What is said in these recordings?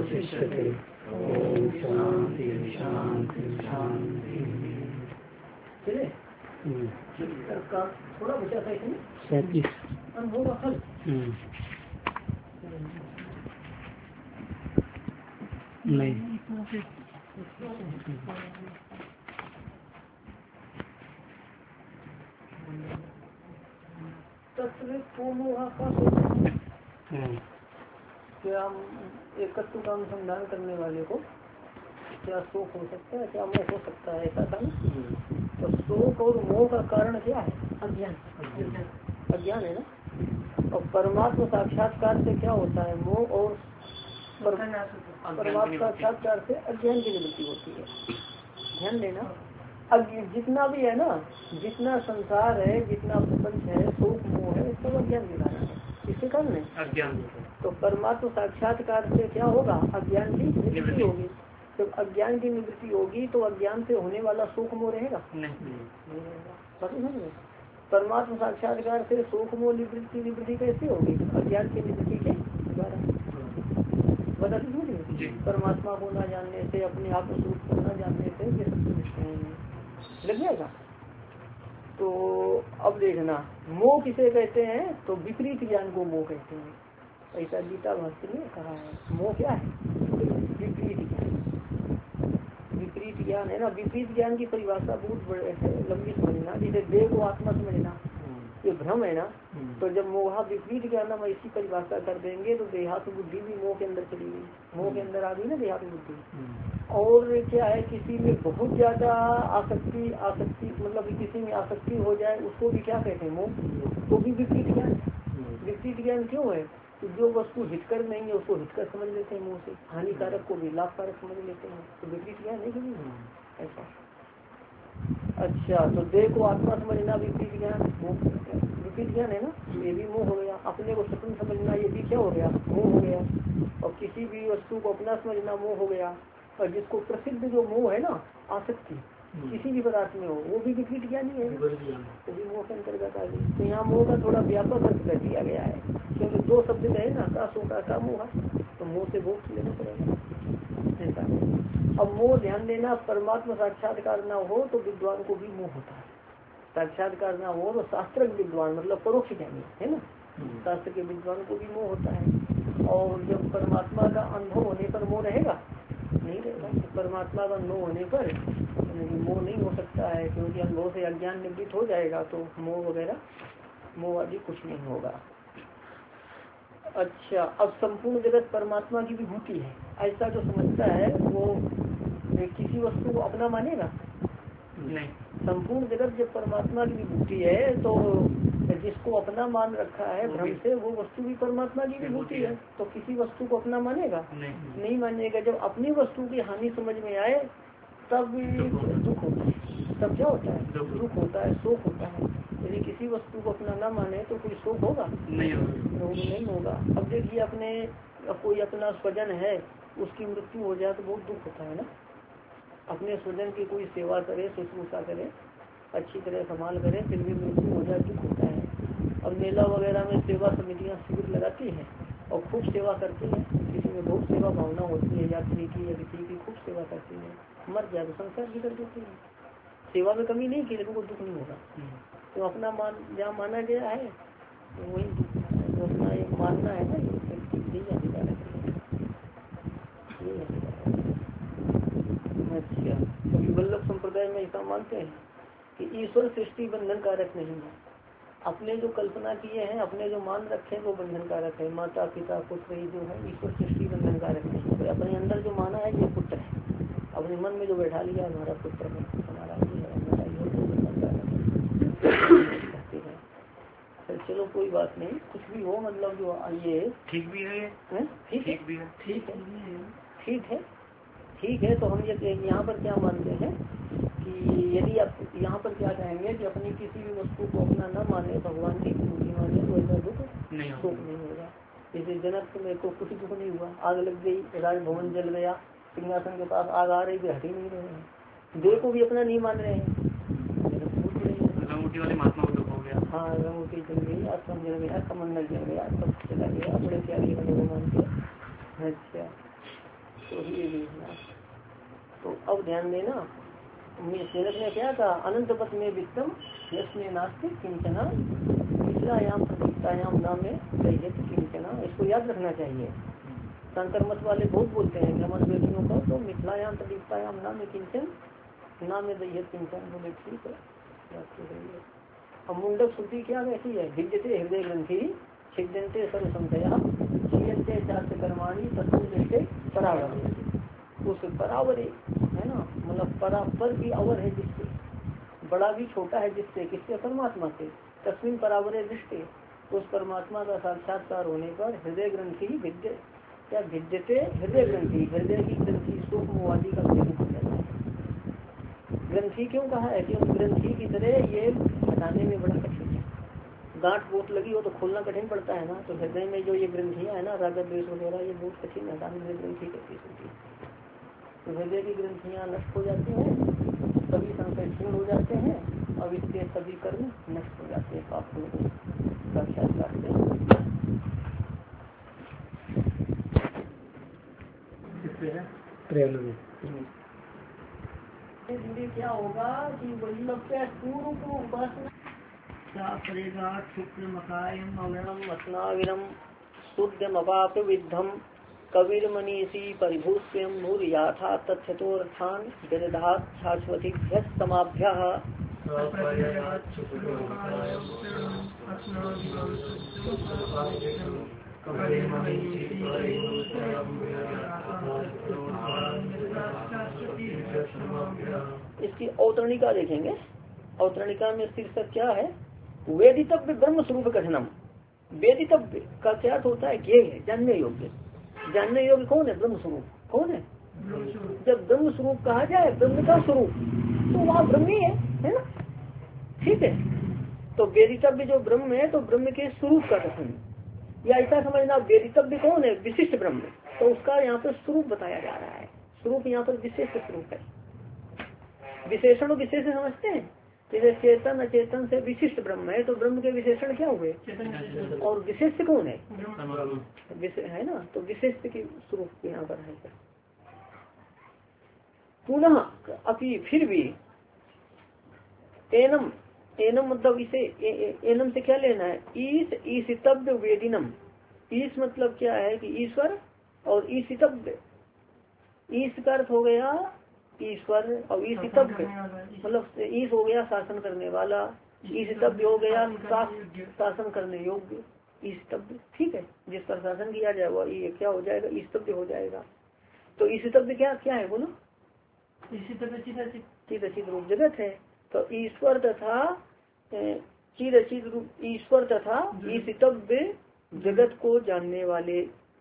अवशिष्यते। ओम शांति शांति शांति। चले का थोड़ा बचा था इसमें 37 अनुभव का फल। नहीं तत्व पूर्वोहा का क्या एकत्व का अनुसंधान करने वाले को क्या शोक हो सकता है, क्या मोह हो सकता है, ऐसा था ना। तो शोक और मोह का कारण क्या है? अज्ञान। अज्ञान है ना। और परमात्मा साक्षात्कार से क्या होता है? मोह और परमात्मा साक्षात्कार से अज्ञान की निवृत्ति होती है। ध्यान देना, जितना भी है ना, जितना संसार है, जितना प्रपंच है, शोक मोह है, सब अज्ञान के कारण है। किसके कारण है? अज्ञान। तो परमात्मा साक्षात्कार से क्या होगा? अज्ञान की निवृत्ति होगी। जब अज्ञान की निवृत्ति होगी तो अज्ञान से होने वाला शोक मोह रहेगा नहीं रहेगा। परमात्मा साक्षात्कार से शोक मोह निवृत्ति कैसे होगी? अज्ञान की निवृत्ति के द्वारा। बता दीजिए, परमात्मा को न जानने से, अपने आप स्वरूप को न जानने से ये सब समझते लग जाएगा। तो अब देखना, मोह किसे कहते हैं? तो विपरीत ज्ञान को मोह कहते हैं। ऐसा गीता भाष्य में कहा है। मोह क्या है? विपरीत ज्ञान। विपरीत ज्ञान है ना। विपरीत ज्ञान की परिभाषा बहुत बड़े है, लंबी समझना। जैसे देह को आत्मा समझना, ये भ्रम है ना। तो जब मोहा विपरीत ज्ञान हम ऐसी परिभाषा कर देंगे तो देहात्म बुद्धि भी मोह के अंदर चली गई। मोह के अंदर आ गई ना देहात्म बुद्धि। और क्या है, किसी में बहुत ज्यादा आसक्ति मतलब किसी में आसक्ति हो जाए, उसको भी क्या कहते हैं? मोह। तो भी विपरीत ज्ञान। विपरीत ज्ञान क्यों है? जो वस्तु हितकर नहीं है उसको हितकर समझ लेते हैं मुंह से, हानिकारक को भी लाभकारक समझ लेते हैं। तो विपरीत ज्ञान है कि नहीं? ऐसा। अच्छा, तो देह को आत्मा समझना विपरीत ज्ञान, विपरीत ज्ञान है ना। ये भी मोह हो गया। अपने को स्वतंत्र समझना, ये भी क्या हो गया? मोह हो गया। और किसी भी वस्तु को अपना समझना मोह हो गया। और जिसको प्रसिद्ध जो मोह है ना, आसक्ति किसी भी पदार्थ में हो, वो भी विपरीत ज्ञान ही है, वो भी मोह के अंतर्गत आ गई। तो यहाँ मोह का थोड़ा व्यापक अर्थ कर दिया गया है, क्योंकि दो शब्द है ना, का शोका का मोह। तो मोह से मोक्ष लेना पड़ेगा ऐसा। अब मोह, ध्यान देना, परमात्मा साक्षात्कार ना हो तो विद्वान को भी मोह होता है। साक्षात्कार ना हो तो शास्त्र विद्वान मतलब परोक्ष ज्ञानी है ना, शास्त्र के विद्वान को भी मोह होता है। और जब परमात्मा का अनुभव होने पर मोह रहेगा नहीं रहेगा। परमात्मा का अनुभव होने पर मोह नहीं हो सकता है, क्योंकि अनुभव से अज्ञान निवृत्त हो जाएगा तो मोह वगैरह, मोह आदि कुछ नहीं होगा। अच्छा, अब संपूर्ण जगत परमात्मा की विभूति है, ऐसा जो समझता है वो किसी वस्तु को अपना मानेगा नहीं। संपूर्ण जगत जब परमात्मा की विभूति है तो जिसको अपना मान रखा है भ्रम से, वो वस्तु भी परमात्मा की विभूति है। तो किसी वस्तु को अपना मानेगा नहीं मानेगा। जब अपनी वस्तु की हानि समझ में आए तब दुख होता है। तब क्या होता है? दुख होता है, शोक होता है। यदि किसी वस्तु को अपना न माने तो कोई शोक होगा नहीं होगा। अब देखिए, अपने कोई अपना स्वजन है, उसकी मृत्यु हो जाए तो बहुत दुख होता है ना। अपने स्वजन की कोई सेवा करे, शुश्रूषा करे, अच्छी तरह संभाल करे, फिर भी मृत्यु हो जाए दुख होता है। और मेला वगैरह में सेवा समितियां शिविर लगाती हैं और खूब सेवा करती हैं। किसी में बहुत सेवा भावना होती है, यात्री की या किसी की खूब सेवा करती है, मर जाए तो संसार भी कर देती है। सेवा में कमी नहीं की, लेकिन को दुख नहीं होगा। तो अपना मान जहाँ माना गया है तो वही दुख है। तो अपना एक मानना है ना, ये हानिकारक है। अच्छा, तो वल्लभ संप्रदाय में ऐसा मानते हैं कि ईश्वर सृष्टि बंधन कारक नहीं है। अपने जो कल्पना किए हैं, अपने जो मान रखे हैं वो बंधन कारक है। माता पिता पुत्र जो है, ईश्वर सृष्टि बंधन कारक नहीं है। तो अपने अंदर जो माना है ये पुत्र है, अपने मन में जो बैठा लिया हमारा पुत्र है, हमारा ये है, हमारा ये बंधन कारक है। चलो कोई बात नहीं, कुछ भी हो, मतलब जो ये ठीक भी है, ठीक भी है, ठीक है। तो हम ये यहाँ पर क्या मानते हैं कि यदि आप यहाँ पर क्या कहेंगे कि अपनी किसी भी वस्तु को अपना न माने, भगवान की विभूति माने, तो ऐसा दुख नहीं होगा। जैसे जनक में को कुछ दुख नहीं हुआ, आग लग गई, राजभवन जल गया, सिंहासन के पास आग आ रही, भी हट ही नहीं रहे हैं। देह को भी अपना नहीं मान रहे हैं। वाले महात्मा को दुख हो गया। हाँ, रंगूटी जल गई, आश्रम जल गया, कमंडल जल गया, सब चला गया, बड़े त्यागी बने को मान के। अच्छा, वही एक विनाश। तो अब ध्यान देना, जनक ने क्या कहा, अनंत पथ में वित्तम यस्मे नास्ति किंचना मिथिलायाम प्रतीकतायाम नाम में दह्यति किंचना। इसको याद रखना चाहिए। शंकर मत वाले बहुत बोलते हैं ब्राह्मण व्यक्तियों को, तो मिथिलायाम प्रतीकतायाम नाम में किंचन नाम में दह्यत किंचन बोले, ठीक है। अब मुंडक श्रुति क्या कहती है, भिद्यते हृदय ग्रंथि छिद्यन्ते सर्व संशया क्षीयन्ते चास्य कर्माणि तत्वदृष्टे परावरे। उस परावरे है ना, मतलब परापर भी अवर है जिससे, बड़ा भी छोटा है जिससे, किससे, परमात्मा से। तस्मिन परावरे दृष्टि, उस परमात्मा का साक्षात्कार होने पर हृदय ग्रंथि विद्य क्या भिद्यते हृदय ग्रंथि, हृदय की ग्रंथि सूक्ष्म आदि का भेद हो जाता है। ग्रंथि क्यों कहा है, क्योंकि ग्रंथि की तरह ये हटाने में बड़ा कठिन है। गांठ बोट लगी हो तो खोलना कठिन पड़ता है ना, तो हृदय में जो ये ग्रंथियां है ना, राग द्वेष वगैरह, ये बहुत कठिन है हटाने में। ग्रंथि कैसी होती है, तो हृदय की ग्रंथियां नष्ट हो जाती हैं, सभी संशय क्षीण हो जाते हैं, और इसके सभी कर्म नष्ट हो जाते हैं पाप को साक्षात्कार से। क्या होगा कि वल्लभ के पूर्व को उपासना क्या करेगा, शुक्र मकायम अवर्णम अस्नाविरम शुद्धम अपाप विद्धम कबीर मनीषी परिभूष्यम मूर याथा तथ्यतोर्थान विदधात शाश्वतीभ्य समाभ्यः। इसकी अवतरणिका देखेंगे। अवतरणिका में शीर्षक क्या है, वेदितव्य ब्रह्म स्वरूप कथनम। वेदितव्य का क्या होता है, ज्ञेय है, जानने योग्य। जानने योग्य कौन है, ब्रह्म स्वरूप। कौन है, जब ब्रह्म स्वरूप कहा जाए, ब्रह्म का स्वरूप, तो वहाँ ब्रह्म ही है ना, ठीक है। तो वेदितव्य जो ब्रह्म है, तो ब्रह्म के स्वरूप का कथन, या ऐसा समझना वेदितव्य कौन है, विशिष्ट ब्रह्म, तो उसका यहाँ पर स्वरूप बताया जा रहा है। स्वरूप यहाँ पर विशेष स्वरूप है। विशेषण और विशेष समझते हैं, जैसे चेतन अचेतन से विशिष्ट ब्रह्म है, तो ब्रह्म के विशेषण क्या हुए, और विशेष कौन है, है ना, तो विशेष की स्वरूप यहाँ पर है। पुनः अभी फिर भी एनम, एनम मतलब इसे एनम से क्या लेना है, ईशितव्य वेदिनम। ईश मतलब क्या है कि ईश्वर, और ईशितव्य, ईश का अर्थ हो गया ईश्वर, और ईशितव्य मतलब ईश हो गया शासन करने वाला, ईशितव्य हो गया शासन करने योग्य, ईशितव्य, ठीक है। जिस पर शासन किया जाए वो ये क्या हो जाएगा, ईशितव्य हो जाएगा। तो ईशितव्य क्या क्या है बोलो, चिद अचित रूप जगत है। तो ईश्वर तथा चिद अचित रूप, ईश्वर तथा ईशितव्य जगत को जानने वाले,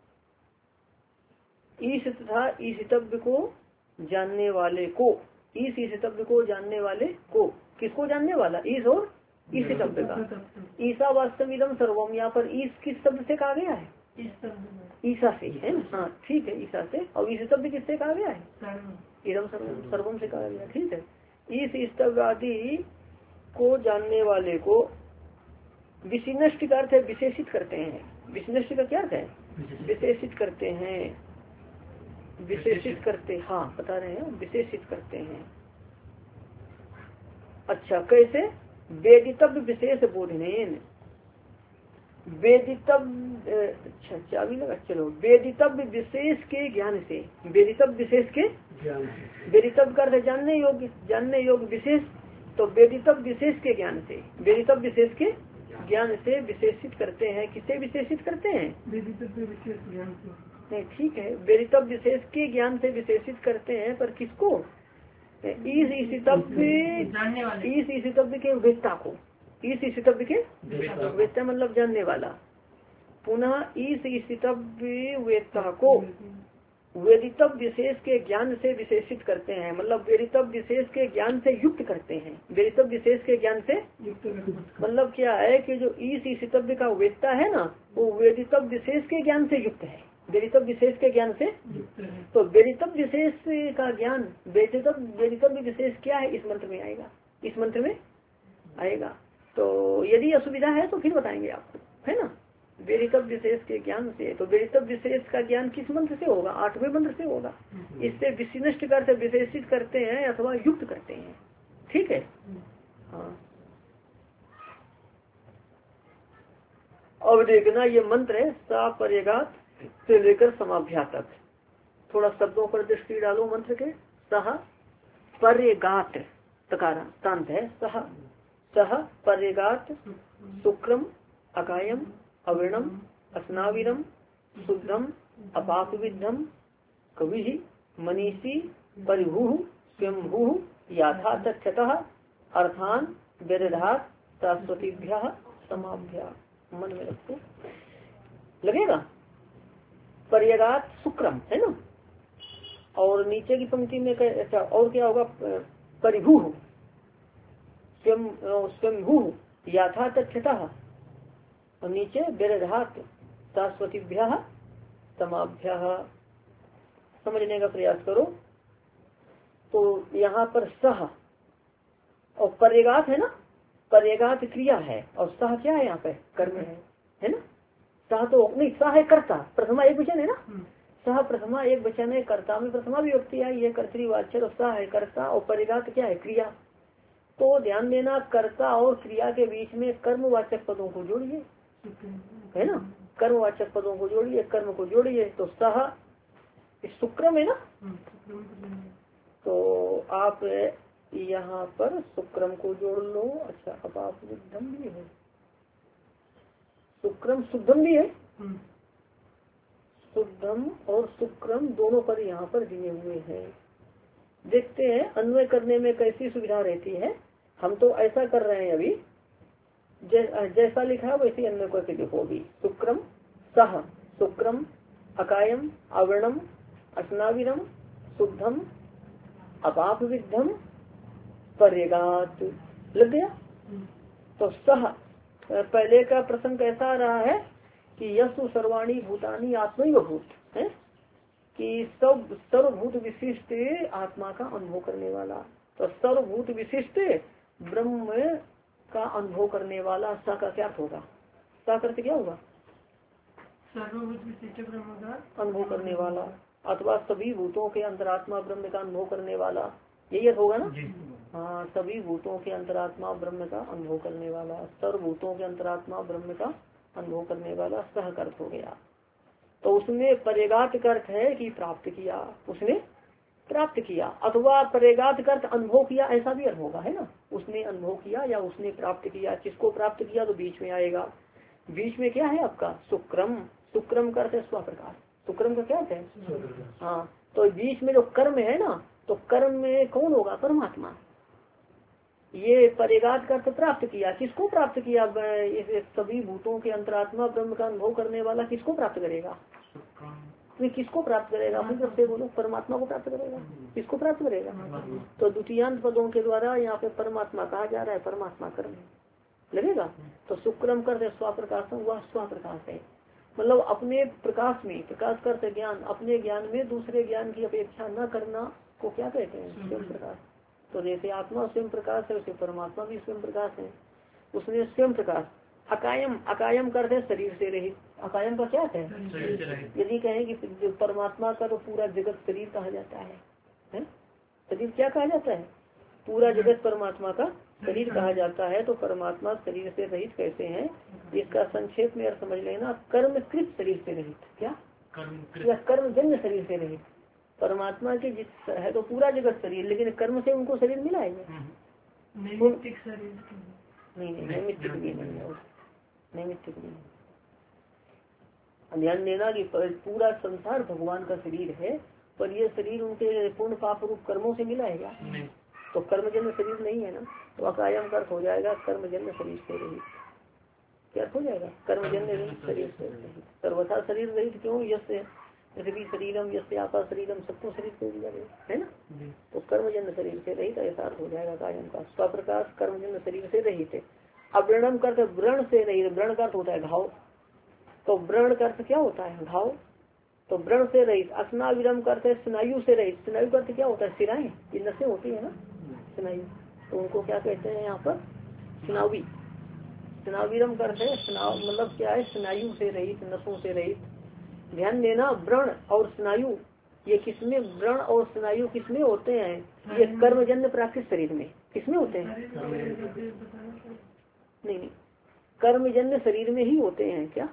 ईश तथा ईशितव्य को जानने वाले को, ईश ईशितव्य को जानने वाले को, किसको जानने वाला, ईश और ईशितव्य का। ईसा वास्तविदम सर्वम, यहाँ पर ईश किस शब्द से कहा गया है, ईसा से, है ना, हाँ ठीक है, ईसा से। और ईशितव्य किससे कहा गया है, इदम सर्वम से कहा गया, ठीक है। ईश ईशितव्य आदि को जानने वाले को विशिष्ट का अर्थ है विशेषित करते हैं। विशिष्ट का क्या अर्थ है, विशेषित करते हैं, विशेषित करते, हाँ बता रहे हैं, विशेषित करते हैं। अच्छा कैसे, वेदितव्य विशेष बोधनेन, वेदितव्य, अच्छा चाबी लगा, चलो, वेदितव्य विशेष के ज्ञान से, वेदितव्य विशेष के ज्ञान, वेदितव्य कर जानने योग्य, जानने योग्य विशेष, तो वेदितव्य विशेष के ज्ञान से, वेदितव्य विशेष के ज्ञान से विशेषित करते हैं। किसे विशेषित करते हैं, वेदितव्य विशेष ज्ञान से, नहीं ठीक है, वेदितव्य विशेष के ज्ञान से विशेषित करते हैं, पर किसको, ईश ईशितव्य के वेत्ता को, ईश ईशितव्य के वेत्ता मतलब जानने वाला। पुनः ईश ईशितव्य वेत्ता को वेदितव्य विशेष के ज्ञान से विशेषित करते हैं, मतलब वेदितव्य विशेष के ज्ञान से युक्त करते हैं। वेदितव्य विशेष के ज्ञान से युक्त मतलब क्या है कि जो ईश ईशितव्य का वेत्ता है ना, वो वेदितव्य विशेष के ज्ञान से युक्त है, वेदितव्य विशेष के ज्ञान से। तो वेदितव्य विशेष का ज्ञान, वेदितव्य विशेष क्या है, इस मंत्र में आएगा, इस मंत्र में आएगा। तो यदि असुविधा है तो फिर बताएंगे आपको, है ना, वेदितव्य विशेष के ज्ञान से। तो वेदितव्य विशेष का ज्ञान किस मंत्र से होगा? 8वें मंत्र से होगा। इससे विशिष्ट करते विशेषित करते हैं अथवा युक्त करते हैं। ठीक है। हाँ, अब देखना ये मंत्र है सा परेगात से लेकर समाभ्या तक। थोड़ा शब्दों पर दृष्टि डालो मंत्र के। सह परेगात तकारा तांत है। सह परेगात शुक्रम अकायम अवर्णम अस्नाविरम शुद्धम अपापविद्धम कवि मनीषी परिभू स्वयंभू याथा तथ्यतः अर्थान वेदात शाश्वतीभ्य समाभ्या। मन में रखो, लगेगा। पर्यगात शुक्रम है ना, और नीचे की पंक्ति में अच्छा और क्या होगा? परिभू स्वयंभू याथा तथ्यतः, और नीचे वेदात शाश्वतीभ्य समाभ्य। समझने का प्रयास करो। तो यहाँ पर सह और पर्यगात है ना, पर्यगात क्रिया है और सह क्या है? यहाँ पे कर्म है ना। सह तो नहीं, सह है कर्ता, प्रथमा एक वचन है ना। सह प्रथमा एक वचन है, कर्ता में प्रथमा विभक्ति आई है कर्तृवाच्य, और सह है कर्ता और पर्यगात क्या है? क्रिया। तो ध्यान देना, कर्ता और क्रिया के बीच में कर्मवाचक पदों को जोड़िए, है ना। कर्मवाचक पदों को जोड़िए, कर्म को जोड़िए। तो सह शुक्रम है ना। तो आप यहाँ पर शुक्रम को जोड़ लो। अच्छा, अब आप शुद्धम भी है, शुक्रम शुद्धम भी है। शुद्धम और शुक्रम दोनों पर यहाँ पर दिए हुए हैं। देखते हैं अन्वय करने में कैसी सुविधा रहती है। हम तो ऐसा कर रहे हैं अभी, जैसा लिखा है वैसे अन्वय करके देखो अभी। शुक्रम सह शुक्रम अकायम अवर्णम अस्नाविरम शुद्धम अपापविद्धम पर्यगात। लग गया। तो सह पहले का प्रसंग कैसा रहा है कि यशु सर्वाणी भूतानी आत्मैव भूत है, कि सब सर्वभूत विशिष्ट आत्मा का अनुभव करने वाला। तो सर्वभूत विशिष्ट ब्रह्म का अनुभव करने वाला। सा का क्या होगा? सा करते क्या होगा? सर्वभूत विशिष्ट ब्रह्म का अनुभव करने वाला, अथवा सभी भूतों के अंतरात्मा ब्रह्म का अनुभव करने वाला, यही होगा ना। हाँ, सभी भूतों के अंतरात्मा ब्रह्म का अनुभव करने वाला, सर्वभूतों के अंतरात्मा ब्रह्म का अनुभव करने वाला सह अर्थ हो गया। तो उसने परेगात का अर्थ है कि प्राप्त किया, उसने प्राप्त किया, अथवा परेगात का अर्थ अनुभव किया, ऐसा भी अर्थ होगा, है ना। उसने अनुभव किया या उसने प्राप्त किया। किसको प्राप्त किया? तो बीच में आएगा। बीच में क्या है आपका? शुक्रम। शुक्रम का अर्थ है स्वप्रकाश। शुक्रम का क्या अर्थ है? हाँ, तो बीच में जो कर्म है ना, तो कर्म में कौन होगा? परमात्मा। ये परेगात का अर्थ प्राप्त किया। किसको प्राप्त किया? इस सभी भूतों के अंतरात्मा ब्रह्म का अनुभव करने वाला किसको प्राप्त करेगा? तो किसको प्राप्त करेगा? अपनी तरफ से बोलो। परमात्मा को प्राप्त करेगा। किसको प्राप्त करेगा? तो द्वितीयांत पदों के द्वारा यहाँ पे परमात्मा कहा जा रहा है। परमात्मा कर्म लगेगा। तो शुक्रम कर स्वप्रकाश, वह स्वप्रकाश है, मतलब अपने प्रकाश में, प्रकाश करते ज्ञान, अपने ज्ञान में दूसरे ज्ञान की अपेक्षा न करना को क्या कहते हैं? स्वयं प्रकाश। तो जैसे आत्मा स्वयं प्रकाश है, वैसे परमात्मा भी स्वयं प्रकाश है। उसने स्वयं प्रकाश। अकायम, अकायम करते शरीर से रहित। अकायम का क्या है? यदि कहें कि परमात्मा का तो पूरा जगत शरीर कहा जाता है? शरीर क्या कहा जाता है? पूरा जगत परमात्मा का शरीर कहा जाता है। तो परमात्मा शरीर से रहित कैसे हैं? इसका संक्षेप में अर्थ समझ लेना, कर्मकृत शरीर से रहित। क्या? या कर्मजन्य शरीर से रहित। परमात्मा के जिस है तो पूरा जगत शरीर, लेकिन कर्म से उनको शरीर मिला है नैमित्तिक शरीर नहीं, नैमित्तिक भी नहीं है, नैमित्तिक भी नहीं। ध्यान देना कि पूरा संसार भगवान का शरीर है, पर यह शरीर उनके पूर्ण पाप रूप कर्मों से मिला है क्या? तो कर्मजन्य शरीर नहीं है ना। तो अकायम का अर्थ हो जाएगा कर्मजन्य शरीर से रहित। क्या हो जाएगा? कर्मजन्य शरीर से रहित। सर्वथा शरीर रहित क्यों? यश पृथ्वी शरीरम यस्य आपा शरीरम, सबको शरीर से दिया गया है ना। तो कर्मजन्य शरीर से रहित ऐसा अर्थ हो जाएगा कायम का। स्वप्रकाश कर्मजन्य शरीर से रहित है। अव्रणम का अर्थ व्रण से रहित। व्रण का अर्थ होता है घाव। तो व्रण का अर्थ क्या होता है? घाव। तो व्रण से रहित। अस्नाविरम का अर्थ है स्नायु से रहित। स्नायु का अर्थ क्या होता है? सिराएं, ये नसें होती है ना स्नायु, तो उनको क्या कहते हैं यहाँ पर? स्नावी। स्नावीरम करते मतलब क्या है, स्नायु से रहित, नसों से रहित। ध्यान देना, व्रण और स्नायु ये किसमें, व्रण और स्नायु किसमें होते हैं, ये कर्मजन्य प्राकृत शरीर में किसमें होते हैं, नहीं कर्मजन्य शरीर में ही होते हैं। क्या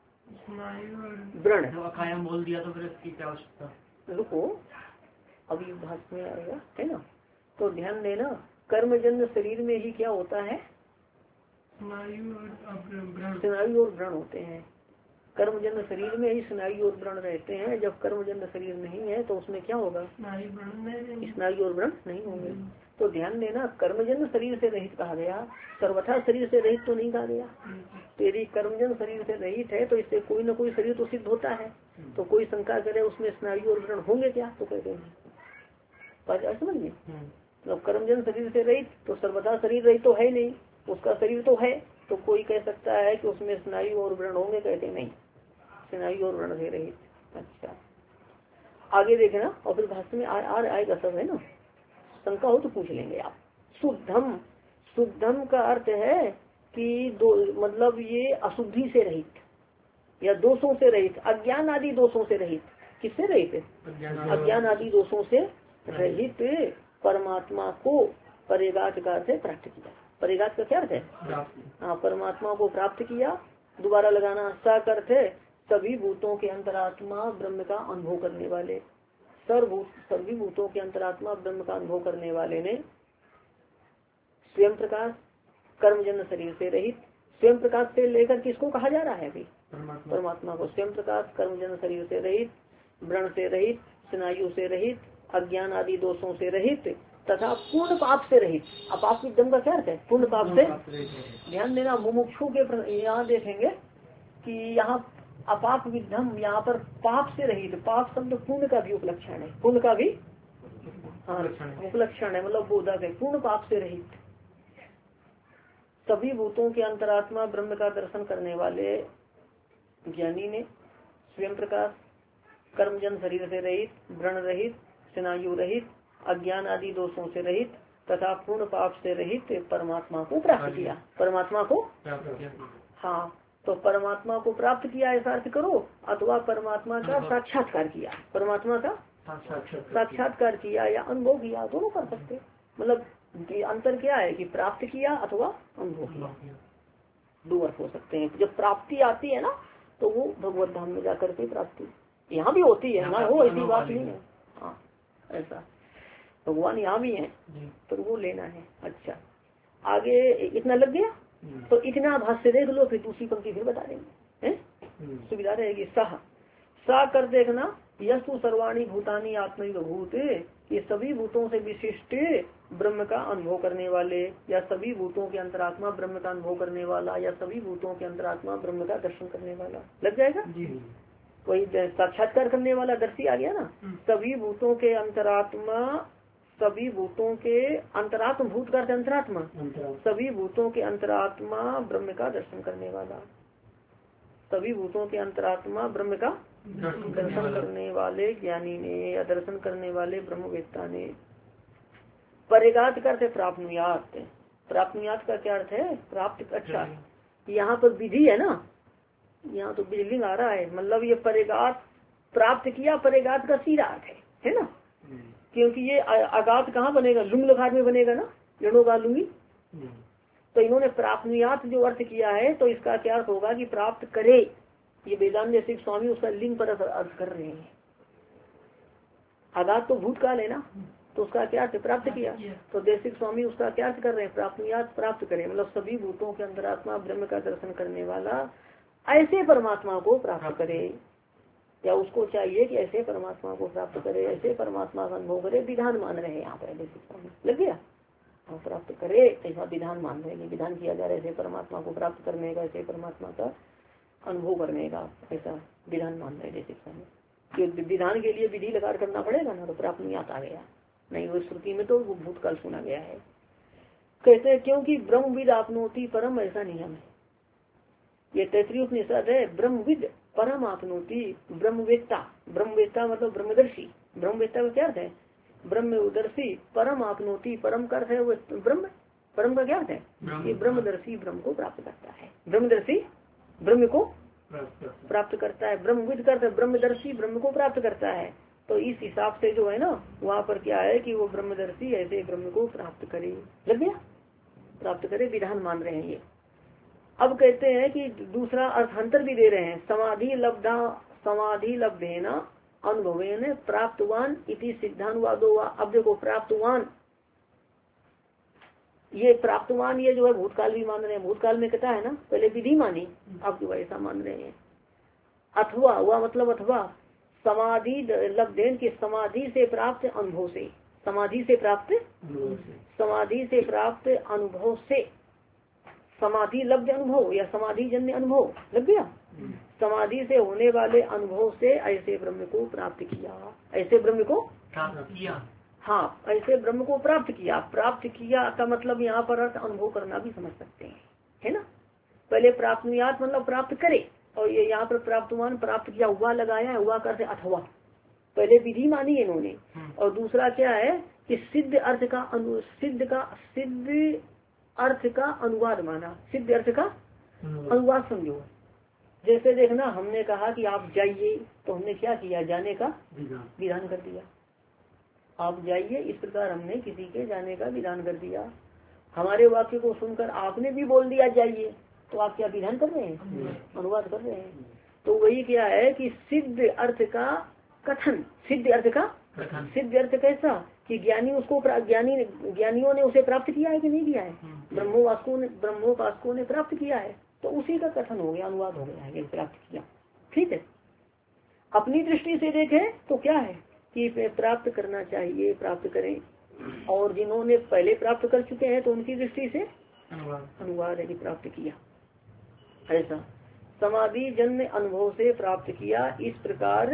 व्रण अखाया बोल दिया तो फिर इसकी क्या आवश्यकता, रुको अभी भाषण में आएगा, है ना। तो ध्यान देना, कर्मजन्य शरीर में ही क्या होता है, स्नायु और व्रण होते हैं। कर्मजन्य शरीर में ही स्नायु और व्रण रहते हैं। जब कर्मजन्य शरीर नहीं है तो उसमें क्या होगा, स्नायु और व्रण नहीं होंगे। तो ध्यान देना, कर्मजन्य शरीर से रहित कहा गया, सर्वथा शरीर से रहित तो नहीं कहा गया। तेरी कर्मजन्य शरीर से रहित है तो इससे कोई न कोई शरीर तो सिद्ध होता है। तो कोई शंका करे उसमें स्नायु और व्रण होंगे क्या, तो कहते हैं समझिए, मतलब कर्मजन्य शरीर से रहित तो सर्वथा शरीर रहित तो है नहीं, उसका शरीर तो है। तो कोई कह सकता है कि उसमें स्नायु और व्रण होंगे, कहते नहीं, स्नायु और व्रण से रहित। अच्छा आगे देखना, और फिर भाष्य में आएगा सब, है ना। शंका हो तो पूछ लेंगे आप। शुद्धम, शुद्धम का अर्थ है कि दो मतलब ये अशुद्धि से रहित या दोषों से रहित, अज्ञान आदि दोषों से रहित। किससे रहित, अज्ञान आदि दोषों से रहित परमात्मा को परेगात का अर्थ प्राप्त किया। परेगात का क्या अर्थ है, हाँ परमात्मा को प्राप्त किया। दोबारा लगाना, सा अर्थ है सभी भूतों के अंतरात्मा ब्रह्म का अनुभव करने वाले। सभी भूतों के अंतरात्मा ब्रह्म का अनुभव करने वाले ने स्वयं प्रकाश कर्मजन्य शरीर से रहित, स्वयं प्रकाश से लेकर किसको कहा जा रहा है अभी, परमात्मा को। स्वयं प्रकाश कर्मजन्य शरीर से रहित, व्रण से रहित, स्नायु से रहित, अज्ञान आदि दोषों से रहित तथा पूर्ण पाप से रहित। अपाप विद्धम का क्या अर्थ है, पूर्ण पाप से। ध्यान देना, मुमुक्षु के यहाँ देखेंगे कि यहाँ अपाप विद्धम, यहाँ पर पाप से रहित, पाप शब्द पूर्ण का भी उपलक्षण है, पूर्ण का भी हाँ उपलक्षण है, मतलब बोधक है, पूर्ण पाप से रहित। सभी भूतों के अंतरात्मा ब्रह्म का दर्शन करने वाले ज्ञानी ने स्वयं प्रकाश कर्मजन शरीर से रहित, व्रण रहित, स्नायु रहित, अज्ञान आदि दोषों से रहित तथा पूर्ण पाप से रहित परमात्मा को प्राप्त किया। परमात्मा को हाँ, तो परमात्मा को प्राप्त किया ऐसा अर्थ करो, अथवा परमात्मा का साक्षात्कार किया, परमात्मा का साक्षात्कार किया या अनुभव किया, दोनों कर सकते। मतलब अंतर क्या है कि प्राप्त किया अथवा अनुभव किया, दो अर्थ हो सकते हैं। जब प्राप्ति आती है ना तो वो भगवत धाम में जाकर के प्राप्ति, यहाँ भी होती है ना, वो ऐसी बात नहीं है। हाँ ऐसा भगवान यहाँ भी है तो वो लेना है। अच्छा आगे इतना लग गया, तो इतना भाष्य देख लो, फिर दूसरी पंक्ति फिर बता देंगे, सुविधा रहेगी। सह सा कर देखना, यस्तु सर्वाणी भूतानी आत्मैव भूत, ये सभी भूतों से विशिष्ट ब्रह्म का अनुभव करने वाले, या सभी भूतों के अंतरात्मा ब्रह्म का अनुभव करने वाला, या सभी भूतों के अंतरात्मा ब्रह्म का दर्शन करने वाला। लग जाएगा, वही साक्षात्कार करने वाला दर्शी आ गया ना। सभी भूतों के अंतरात्मा, सभी भूतों के अंतरात्म, भूत का अंतरात्मा, सभी भूतों के अंतरात्मा ब्रह्म का दर्शन करने वाला, सभी भूतों के अंतरात्मा ब्रह्म का दर्शन करने वाले ज्ञानी ने, या दर्शन करने वाले ब्रह्मवेत्ता ने। परेगात का अर्थ है प्राप्नुयात। प्राप्नुयात का क्या अर्थ है, प्राप्त। अच्छा यहाँ पर विधि है ना, यहाँ तो बिजलिंग आ रहा है, मतलब ये परेगात प्राप्त किया, परेगात का सीधा अर्थ है ना, क्योंकि ये आगात कहाँ बनेगा, लुंग लकार में बनेगा ना, जड़ोगा लुंगी। तो इन्होंने प्राप्नुयात जो अर्थ किया है, तो इसका क्या अर्थ होगा कि प्राप्त करे। ये वेदांत जैसे स्वामी उसका लिंग पर अर्थ कर रहे हैं। आगात तो भूतकाल है ना, तो उसका क्या अर्थ प्राप्त किया, तो देशिक स्वामी उसका क्या अर्थ कर रहे हैं, प्राप्नुयात प्राप्त करे, मतलब सभी भूतों के अंतरात्मा ब्रह्म का दर्शन करने वाला ऐसे परमात्मा को प्राप्त करे, या उसको चाहिए कि ऐसे परमात्मा को प्राप्त करे, ऐसे परमात्मा का अनुभव करे, विधान मान रहे हैं यहाँ पर देशिक स्वामी। लग गया, प्राप्त करे ऐसा विधान मान रहे हैं, विधान किया जा रहा है ऐसे परमात्मा को प्राप्त करने का, ऐसे परमात्मा का अनुभव करने का, ऐसा विधान मान रहे देशिक स्वामी। कि विधान के लिए विधि लगा करना पड़ेगा ना, तो प्राप्त नहीं आता गया, नहीं वो श्रुति में तो वो भूतकाल सुना गया है। कहते हैं क्योंकि ब्रह्मविद आपनोति परम, ऐसा नियम है। ये तैतृय उपनिषद है, ब्रह्मविद परम आपनोति, ब्रह्मवेत्ता, ब्रह्मवेत्ता मतलब ब्रह्मदर्शी, ब्रह्मवेत्ता का क्या अर्थ है, ब्रह्मदर्शी, परम आपनोति, परम का अर्थ है वो ब्रह्म, परम का क्या अर्थ है? ये ब्रह्मदर्शी ब्रह्म को प्राप्त करता है, ब्रह्मदर्शी ब्रह्म को प्राप्त करता है, ब्रह्मविद करता है, ब्रह्मदर्शी ब्रह्म को प्राप्त करता है। तो इस हिसाब से जो है ना वहाँ पर क्या है कि वो ब्रह्मदर्शी ऐसे ब्रह्म को प्राप्त करे, लग गया, प्राप्त करे, विधान मान रहे हैं ये। अब कहते हैं कि दूसरा अर्थांतर भी दे रहे हैं, समाधि लब्धेना अनुभवेन प्राप्तवान इति सिद्धानुवादो वा। अब देखो प्राप्तवान, ये प्राप्तवान ये जो है भूतकाल भी मान रहे हैं, भूतकाल में कहता है ना, पहले विधि मानी, अब जो ऐसा मान रहे हैं। अथवा हुआ मतलब अथवा समाधि लब्धेन की समाधि से प्राप्त अनुभव से, समाधि से प्राप्त अनुभव से, समाधि लब्ध अनुभव या समाधि जन्य अनुभव, लग गया, समाधि से होने वाले अनुभव से ऐसे ब्रह्म को प्राप्त किया, ऐसे ब्रह्म को प्राप्त किया, हाँ ऐसे ब्रह्म को प्राप्त किया। प्राप्त किया का मतलब यहाँ पर अर्थ अनुभव करना भी समझ सकते हैं, है ना। पहले प्राप्तनियात मतलब प्राप्त करे, और ये यहाँ पर प्राप्तवान प्राप्त किया हुआ लगाया है, हुआ करते अथवा, पहले विधि मानी इन्होंने, और दूसरा क्या है कि सिद्ध अर्थ का अनुवाद माना, सिद्ध अर्थ का अनुवाद समझो। जैसे देखना हमने कहा कि आप जाइए, तो हमने क्या किया, जाने का विधान कर दिया, आप जाइए, इस प्रकार हमने किसी के जाने का विधान कर दिया। हमारे वाक्य को सुनकर आपने भी बोल दिया जाइए, तो आप क्या विधान कर रहे हैं, अनुवाद कर रहे हैं। तो वही क्या है कि सिद्ध अर्थ का कथन, सिद्ध अर्थ का सिद्ध अर्थ कैसा कि ज्ञानी उसको ज्ञानियों ने उसे प्राप्त किया है कि नहीं किया है, ब्रह्मोपासकों ने प्राप्त किया है, तो उसी का कथन हो गया, अनुवाद हो गया है, प्राप्त किया। ठीक है, अपनी दृष्टि से देखें तो क्या है कि प्राप्त करना चाहिए, प्राप्त करें, और जिन्होंने पहले प्राप्त कर चुके हैं तो उनकी दृष्टि से अनुवाद है कि प्राप्त किया। ऐसा समाधि जन्य अनुभव से प्राप्त किया, इस प्रकार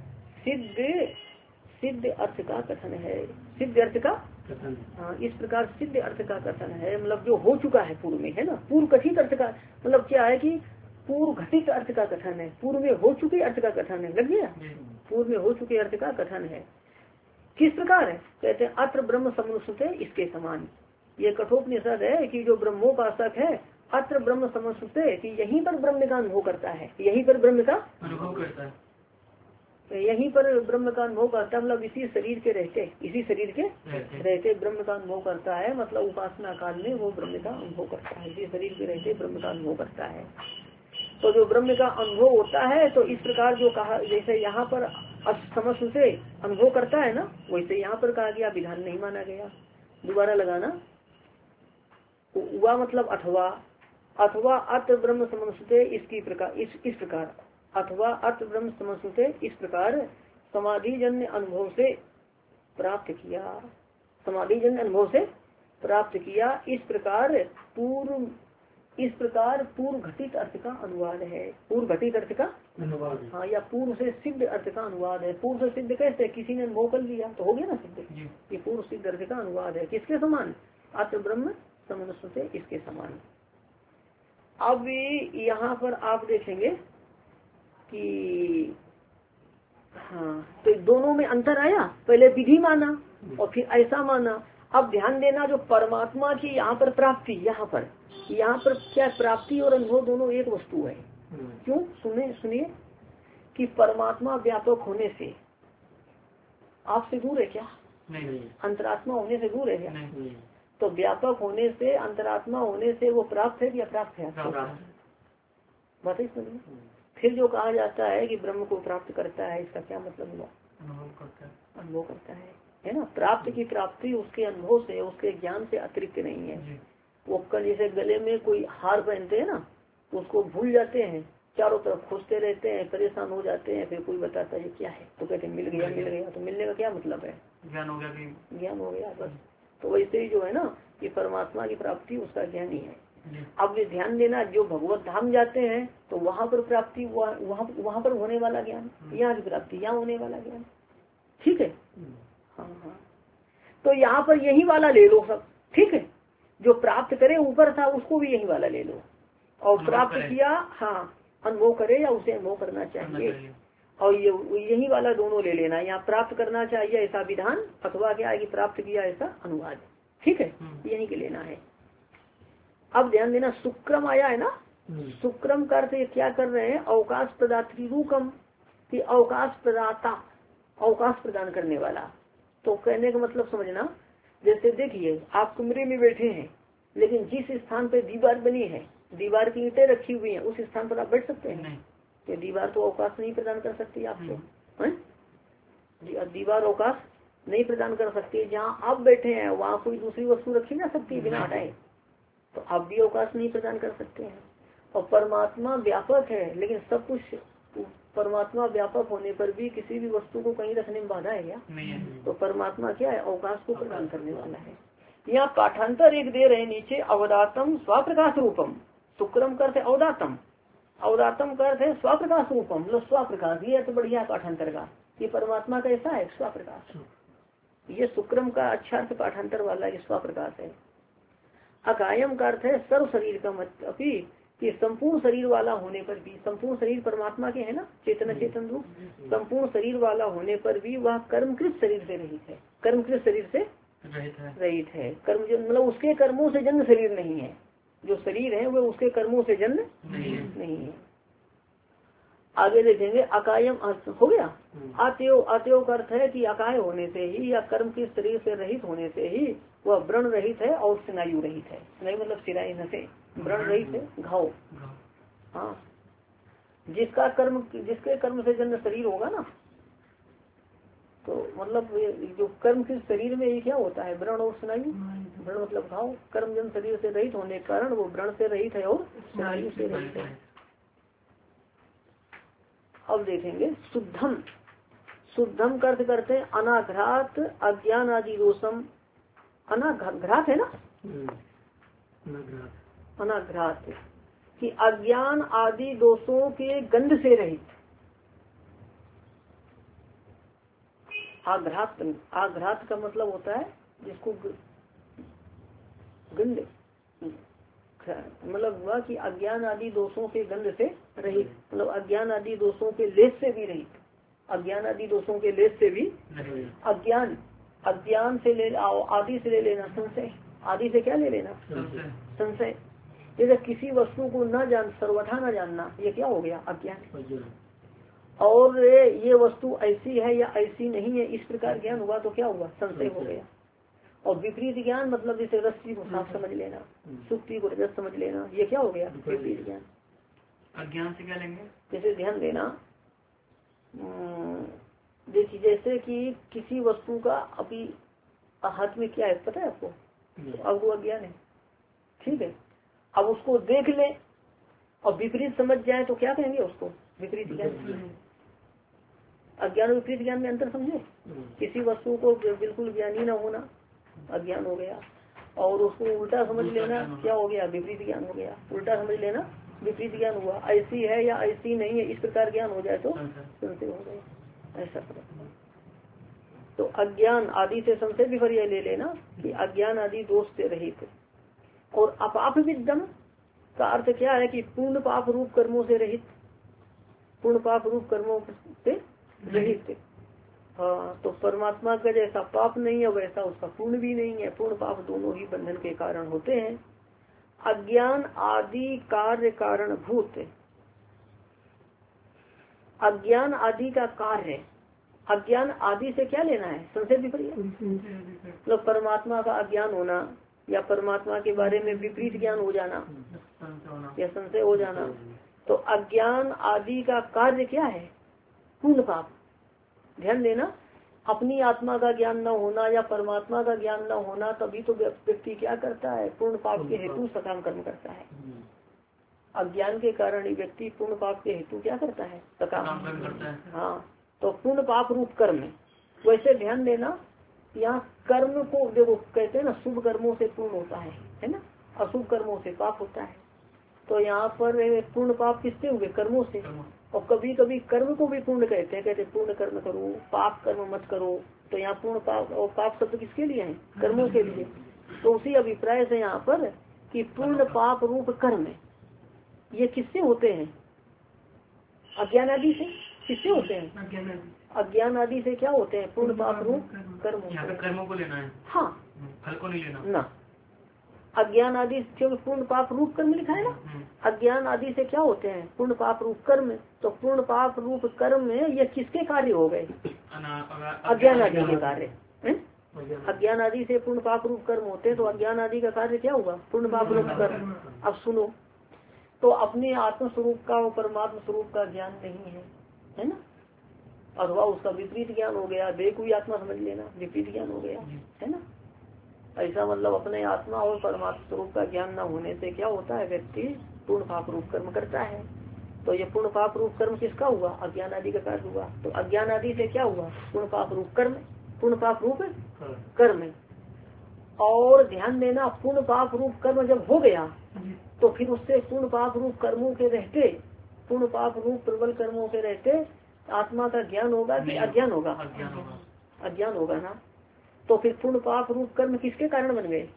सिद्ध अर्थ का कथन है, सिद्ध अर्थ का कथन, हाँ इस प्रकार सिद्ध अर्थ का कथन है, मतलब जो हो चुका है पूर्व में, है ना। पूर्व कथित अर्थ का मतलब क्या है कि पूर्व घटित अर्थ का कथन है, पूर्व में हो चुके अर्थ का कथन है, लग गया, पूर्व में हो चुके अर्थ का कथन है। किस प्रकार है, कहते हैं अत्र ब्रह्म समनुष्ठिते, इसके समान। ये कठोपनिषद है कि जो ब्रह्मोपासक है अत्र ब्रह्म समनुष्ठिते, कि यहीं पर ब्रह्म का अनुभव करता है, यहीं पर ब्रह्म का अनुभव करता है, यहीं पर ब्रह्म का अनुभव करता है, मतलब इसी शरीर के रहते, इसी शरीर के रहते ब्रह्म का अनुभव करता है, मतलब उपासना काल में वो ब्रह्म का अनुभव करता है, इसी शरीर के रहते ब्रह्म का अनुभव करता है। तो जो ब्रह्म का अनुभव होता है, तो इस प्रकार जो कहा, जैसे यहाँ पर समझ से अनुभव करता है ना, वैसे यहाँ पर कहा गया, विधान नहीं माना गया। दोबारा लगाना, हुआ मतलब अथवा अत ब्रह्म समनुष्ठिते, इसकी प्रकार इस प्रकार अथवा अर्थ ब्रह्म समझते, इस प्रकार समाधि जन्य अनुभव से प्राप्त किया, समाधि जन्य अनुभव से प्राप्त किया। इस प्रकार पूर्व घटित अर्थ का अनुवाद है, पूर्व घटित अर्थ का अनुवाद, हाँ, या पूर्व से सिद्ध अर्थ का अनुवाद है। पूर्व से सिद्ध कैसे, किसी ने अनुभव कर लिया तो हो गया ना सिद्ध, ये पूर्व सिद्ध अर्थ का अनुवाद है। किसके समान, अर्थ ब्रह्म समनुष्ठिते, इसके समान। अब यहाँ पर आप देखेंगे कि हाँ, तो दोनों में अंतर आया, पहले विधि माना और फिर ऐसा माना। अब ध्यान देना, जो परमात्मा की यहाँ पर प्राप्ति, यहाँ पर क्या प्राप्ति और अनुभव दोनों एक वस्तु है। क्यों, सुनिए कि परमात्मा व्यापक होने से आपसे दूर है क्या, नहीं। अंतरात्मा होने से दूर है क्या, नहीं। तो व्यापक होने से, अंतरात्मा होने से वो प्राप्त है या अप्राप्त है, बात ही सुनिए। फिर जो कहा जाता है कि ब्रह्म को प्राप्त करता है, इसका क्या मतलब हुआ, अनुभव करता है ना। प्राप्त की प्राप्ति उसके अनुभव से, उसके ज्ञान से अतिरिक्त नहीं है। वो कल जैसे गले में कोई हार पहनते हैं ना, तो उसको भूल जाते हैं, चारों तरफ खोजते रहते हैं, परेशान हो जाते हैं, फिर कोई बताता है क्या है, तो कहते हैं मिल गया। तो मिलने का क्या मतलब है, ज्ञान हो गया बस। तो वैसे ही जो है ना कि परमात्मा की प्राप्ति उसका ज्ञान ही है। अब ये ध्यान देना, जो भगवत धाम जाते हैं तो वहाँ पर प्राप्ति, वहाँ पर होने वाला ज्ञान, यहाँ की प्राप्ति, यहाँ होने वाला ज्ञान, ठीक है। हाँ, तो यहाँ पर यही वाला ले लो सब, ठीक है। जो प्राप्त करे ऊपर था उसको भी यही वाला ले लो, और प्राप्त किया, हाँ, अनुभव करे या उसे अनुभव करना चाहिए, और यही वाला दोनों ले लेना। यहाँ प्राप्त करना चाहिए ऐसा विधान, अथवा क्या है कि प्राप्त किया ऐसा अनुवाद, ठीक है, यही के लेना है। अब ध्यान देना, शुक्रम आया है ना, शुक्रम का अर्थ ये क्या कर रहे हैं, अवकाश प्रदात्री रूपम, कि अवकाश प्रदाता, अवकाश प्रदान करने वाला। तो कहने का मतलब समझना, जैसे देखिए आप कमरे में बैठे हैं, लेकिन जिस स्थान पे दीवार बनी है, दीवार की ईंटें रखी हुई हैं, उस स्थान पर आप बैठ सकते हैं? ये दीवार तो अवकाश नहीं प्रदान कर सकती आपको, दीवार अवकाश नहीं प्रदान कर सकती। जहाँ आप बैठे हैं वहाँ कोई दूसरी वस्तु रखी जा सकती है बिना हटाए, तो आप भी अवकाश नहीं प्रदान कर सकते हैं। और परमात्मा व्यापक है, लेकिन सब कुछ, परमात्मा व्यापक होने पर भी किसी भी वस्तु को कहीं रखने में बाधा है क्या? तो परमात्मा क्या है, अवकाश को प्रदान करने वाला है। यहाँ पाठांतर एक दे रहे नीचे, अवदातम स्वप्रकाश रूपम, शुक्रम करते अवदातम, अवदातम करते स्वप्रकाश रूपम, मतलब स्वप्रकाश। ये तो बढ़िया पाठांतर का, ये परमात्मा का ऐसा है स्वप्रकाश। ये शुक्रम का अच्छा अर्थ पाठांतर वाला ये स्वप्रकाश है। अकायम का अर्थ है सर्व शरीर का मतलब, कि संपूर्ण शरीर वाला होने पर भी, संपूर्ण शरीर परमात्मा के है ना, चेतन चेतन रूप, संपूर्ण शरीर वाला होने पर भी वह कर्मकृत शरीर से रहित है, कर्मकृत शरीर से रहित है। कर्म मतलब उसके कर्मों से जन्म शरीर नहीं है, जो शरीर है वो उसके कर्मों से जन्म नहीं है। आगे देखेंगे, अकायम हो गया। आत्यो, आत्यो का अर्थ है कि अकाय होने से ही या कर्म के शरीर से रहित होने से ही वह व्रण रहित है और स्नायु रहित है। स्नायु मतलब सिराई नसे, व्रण रहित है, घाव। हाँ, जिसका कर्म, जिसके कर्म से जन्म शरीर होगा ना, तो मतलब जो कर्म के शरीर में ये क्या होता है, व्रण और स्नायु। व्रण मतलब घाव, कर्म जन्म शरीर से रहित होने के कारण वो व्रण से रहित है और स्नायु से रहित है। अब देखेंगे शुद्धम, शुद्धम का अर्थ करते हैं अनाघ्रात अज्ञान आदि दोषम, अनाघ्रात है ना, अनाघ्रात कि अज्ञान आदि दोषों के गंध से रहित। आघ्रात, आघ्रात का मतलब होता है जिसको गंध, मतलब हुआ कि अज्ञान आदि दोषों के गंध से रहित, मतलब अज्ञान आदि दोषों के लेस से भी रहित, अज्ञान आदि दोषों के लेस से भी। अज्ञान, अज्ञान से ले, आदि से ले लेना संशय, आदि से क्या ले लेना, संशय। जैसे किसी वस्तु को न जान, सर्वथा न जानना, ये क्या हो गया, अज्ञान। और ये वस्तु ऐसी है या ऐसी नहीं है, इस प्रकार ज्ञान हुआ तो क्या हुआ, संशय हो गया। और विपरीत ज्ञान मतलब जैसे रस्सी को साफ समझ लेना, सुक्ति को रजत समझ लेना, ये क्या हो गया, विपरीत ज्ञान। अज्ञान से क्या लेंगे, जैसे ध्यान देना, देखिए जैसे कि किसी वस्तु का अभी हाथ में क्या है पता है आपको, तो अब वो अज्ञान है, ठीक है। अब उसको देख ले और विपरीत समझ जाए तो क्या कहेंगे उसको, विपरीत ज्ञान। अज्ञान और विपरीत ज्ञान में अंतर समझे। किसी वस्तु को बिल्कुल ज्ञानी न होना अज्ञान हो गया, और उसको उल्टा समझ लेना क्या हो गया, विपरीत ज्ञान हो गया। उल्टा समझ लेना विपरीत ज्ञान हुआ, ऐसी है या ऐसी नहीं है इस प्रकार ज्ञान हो जाए तो संशय हो गया, ऐसा। तो अज्ञान आदि से संशय विपर्य ले लेना कि अज्ञान आदि दोष से रहित। और अपाप विद्यम का अर्थ क्या है कि पूर्ण पाप रूप कर्मों से रहित, पूर्ण पाप रूप कर्मों से रहित। हाँ, तो परमात्मा का जैसा पाप नहीं है वैसा उसका पूर्ण भी नहीं है। पूर्ण पाप दोनों ही बंधन के कारण होते हैं। अज्ञान आदि कार्य कारण भूत, अज्ञान आदि का कार्य, अज्ञान आदि से क्या लेना है, संशय विपर्य, मतलब परमात्मा का अज्ञान होना या परमात्मा के बारे में विपरीत ज्ञान हो जाना या संशय हो जाना। तो अज्ञान आदि का कार्य क्या है, पूर्ण पाप। ध्यान देना, अपनी आत्मा का ज्ञान न होना या परमात्मा का ज्ञान न होना, तभी तो व्यक्ति क्या करता है, पूर्ण पाप के हेतु सकाम कर्म करता है। अज्ञान के कारण ही व्यक्ति पूर्ण पाप के हेतु क्या करता है, सकाम कर्म करता है। हाँ, तो पूर्ण पाप रूप कर्म। वैसे ध्यान देना, यहाँ कर्म को देखो कहते हैं ना, शुभ कर्मों से पूर्ण होता है ना, अशुभ कर्मों से पाप होता है। तो यहाँ पर पूर्ण पाप किससे हुए, कर्मों से। और कभी कभी कर्म को भी पूर्ण कहते हैं, कहते पूर्ण कर्म करो, पाप कर्म मत करो। तो यहाँ पूर्ण पाप और पाप शब्द किसके लिए है, कर्मों के लिए। तो उसी अभिप्राय से यहाँ पर कि पूर्ण पाप रूप कर्म ये किससे होते हैं, अज्ञान आदि से। किससे होते हैं, अज्ञान आदि से क्या होते हैं, पूर्ण पाप रूप कर्म। कर्मों को लेना है, हाँ, फल को नहीं लेना ना। अज्ञान आदि क्योंकि पूर्ण पाप रूप कर्म लिखा है ना, अज्ञान आदि से क्या होते हैं पूर्ण पाप रूप कर्म। तो पूर्ण पाप रूप कर्म में ये किसके कार्य हो गए, अज्ञान आदि के कार्य। अज्ञान आदि से पूर्ण पाप रूप कर्म होते हैं, तो अज्ञान आदि का कार्य क्या हुआ, पूर्ण पाप रूप कर्म। अब सुनो, तो अपने आत्म स्वरूप का और परमात्मा स्वरूप का ज्ञान नहीं है ना, अथवा उसका विपरीत ज्ञान हो गया, देह हुई आत्मा समझ लेना, विपरीत ज्ञान हो गया है ना। ऐसा मतलब अपने आत्मा और परमात्मा स्वरूप का ज्ञान न होने से क्या होता है, व्यक्ति पूर्ण पाप रूप कर्म करता है। तो ये पूर्ण पाप रूप कर्म किसका हुआ, अज्ञान आदि का कार्य हुआ। तो अज्ञान आदि से क्या हुआ, पूर्ण पाप रूप कर्म, पूर्ण पाप रूप कर्म। और ध्यान देना, पूर्ण पाप रूप कर्म जब हो गया तो फिर उससे पूर्ण पाप रूप कर्मों के रहते, पूर्ण पाप रूप प्रबल कर्मों के रहते आत्मा का ज्ञान होगा कि अज्ञान होगा, अज्ञान होगा ना। तो फिर पूर्ण पाप रूप कर्म किसके कारण बन गए,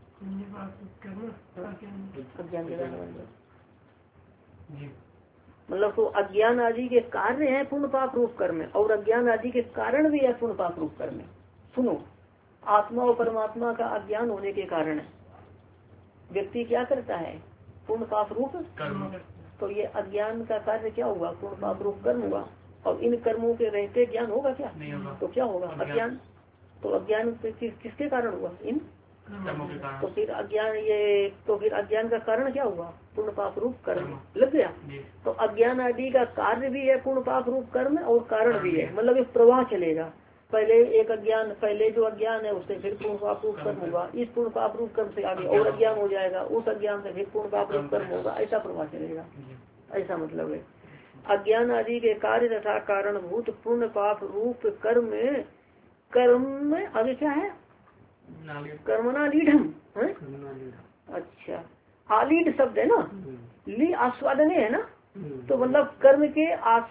अज्ञान के कारण बन गए। मतलब तो अज्ञान आदि के कार्य है पूर्ण पाप रूप कर्म, और अज्ञान आदि के कारण भी है पूर्ण पाप रूप कर्म। सुनो, आत्मा और परमात्मा का अज्ञान होने के कारण व्यक्ति क्या करता है, पूर्ण पाप रूप कर्म। तो ये अज्ञान का कार्य क्या हुआ, पूर्ण पाप रूप कर्म हुआ। और इन कर्मों के रहते ज्ञान होगा क्या, नहीं होगा। तो क्या होगा, अज्ञान। तो अज्ञान किसके कारण हुआ, इन कर्मों के कारण। तो फिर अज्ञान तो फिर अज्ञान का कारण क्या हुआ, पूर्ण पाप रूप कर्म। लग गया। तो अज्ञान आदि का कार्य भी है पूर्ण पाप रूप कर्म, और कारण भी है, मतलब एक प्रवाह चलेगा। पहले एक अज्ञान, पहले जो अज्ञान है उससे फिर पूर्ण पाप रूप कर्म होगा, इस पूर्ण पाप रूप कर्म से आगे और अज्ञान हो जाएगा, उस अज्ञान से फिर पूर्ण पाप रूप कर्म होगा, ऐसा प्रवाह चलेगा। ऐसा मतलब है अज्ञान आदि के कार्य तथा कारणभूत पूर्ण पाप रूप कर्म। कर्म में आगे क्या है, कर्मणा लीढ़म। अच्छा, आलीड शब्द है ना, ली आस्वादने है ना। तो मतलब कर्म के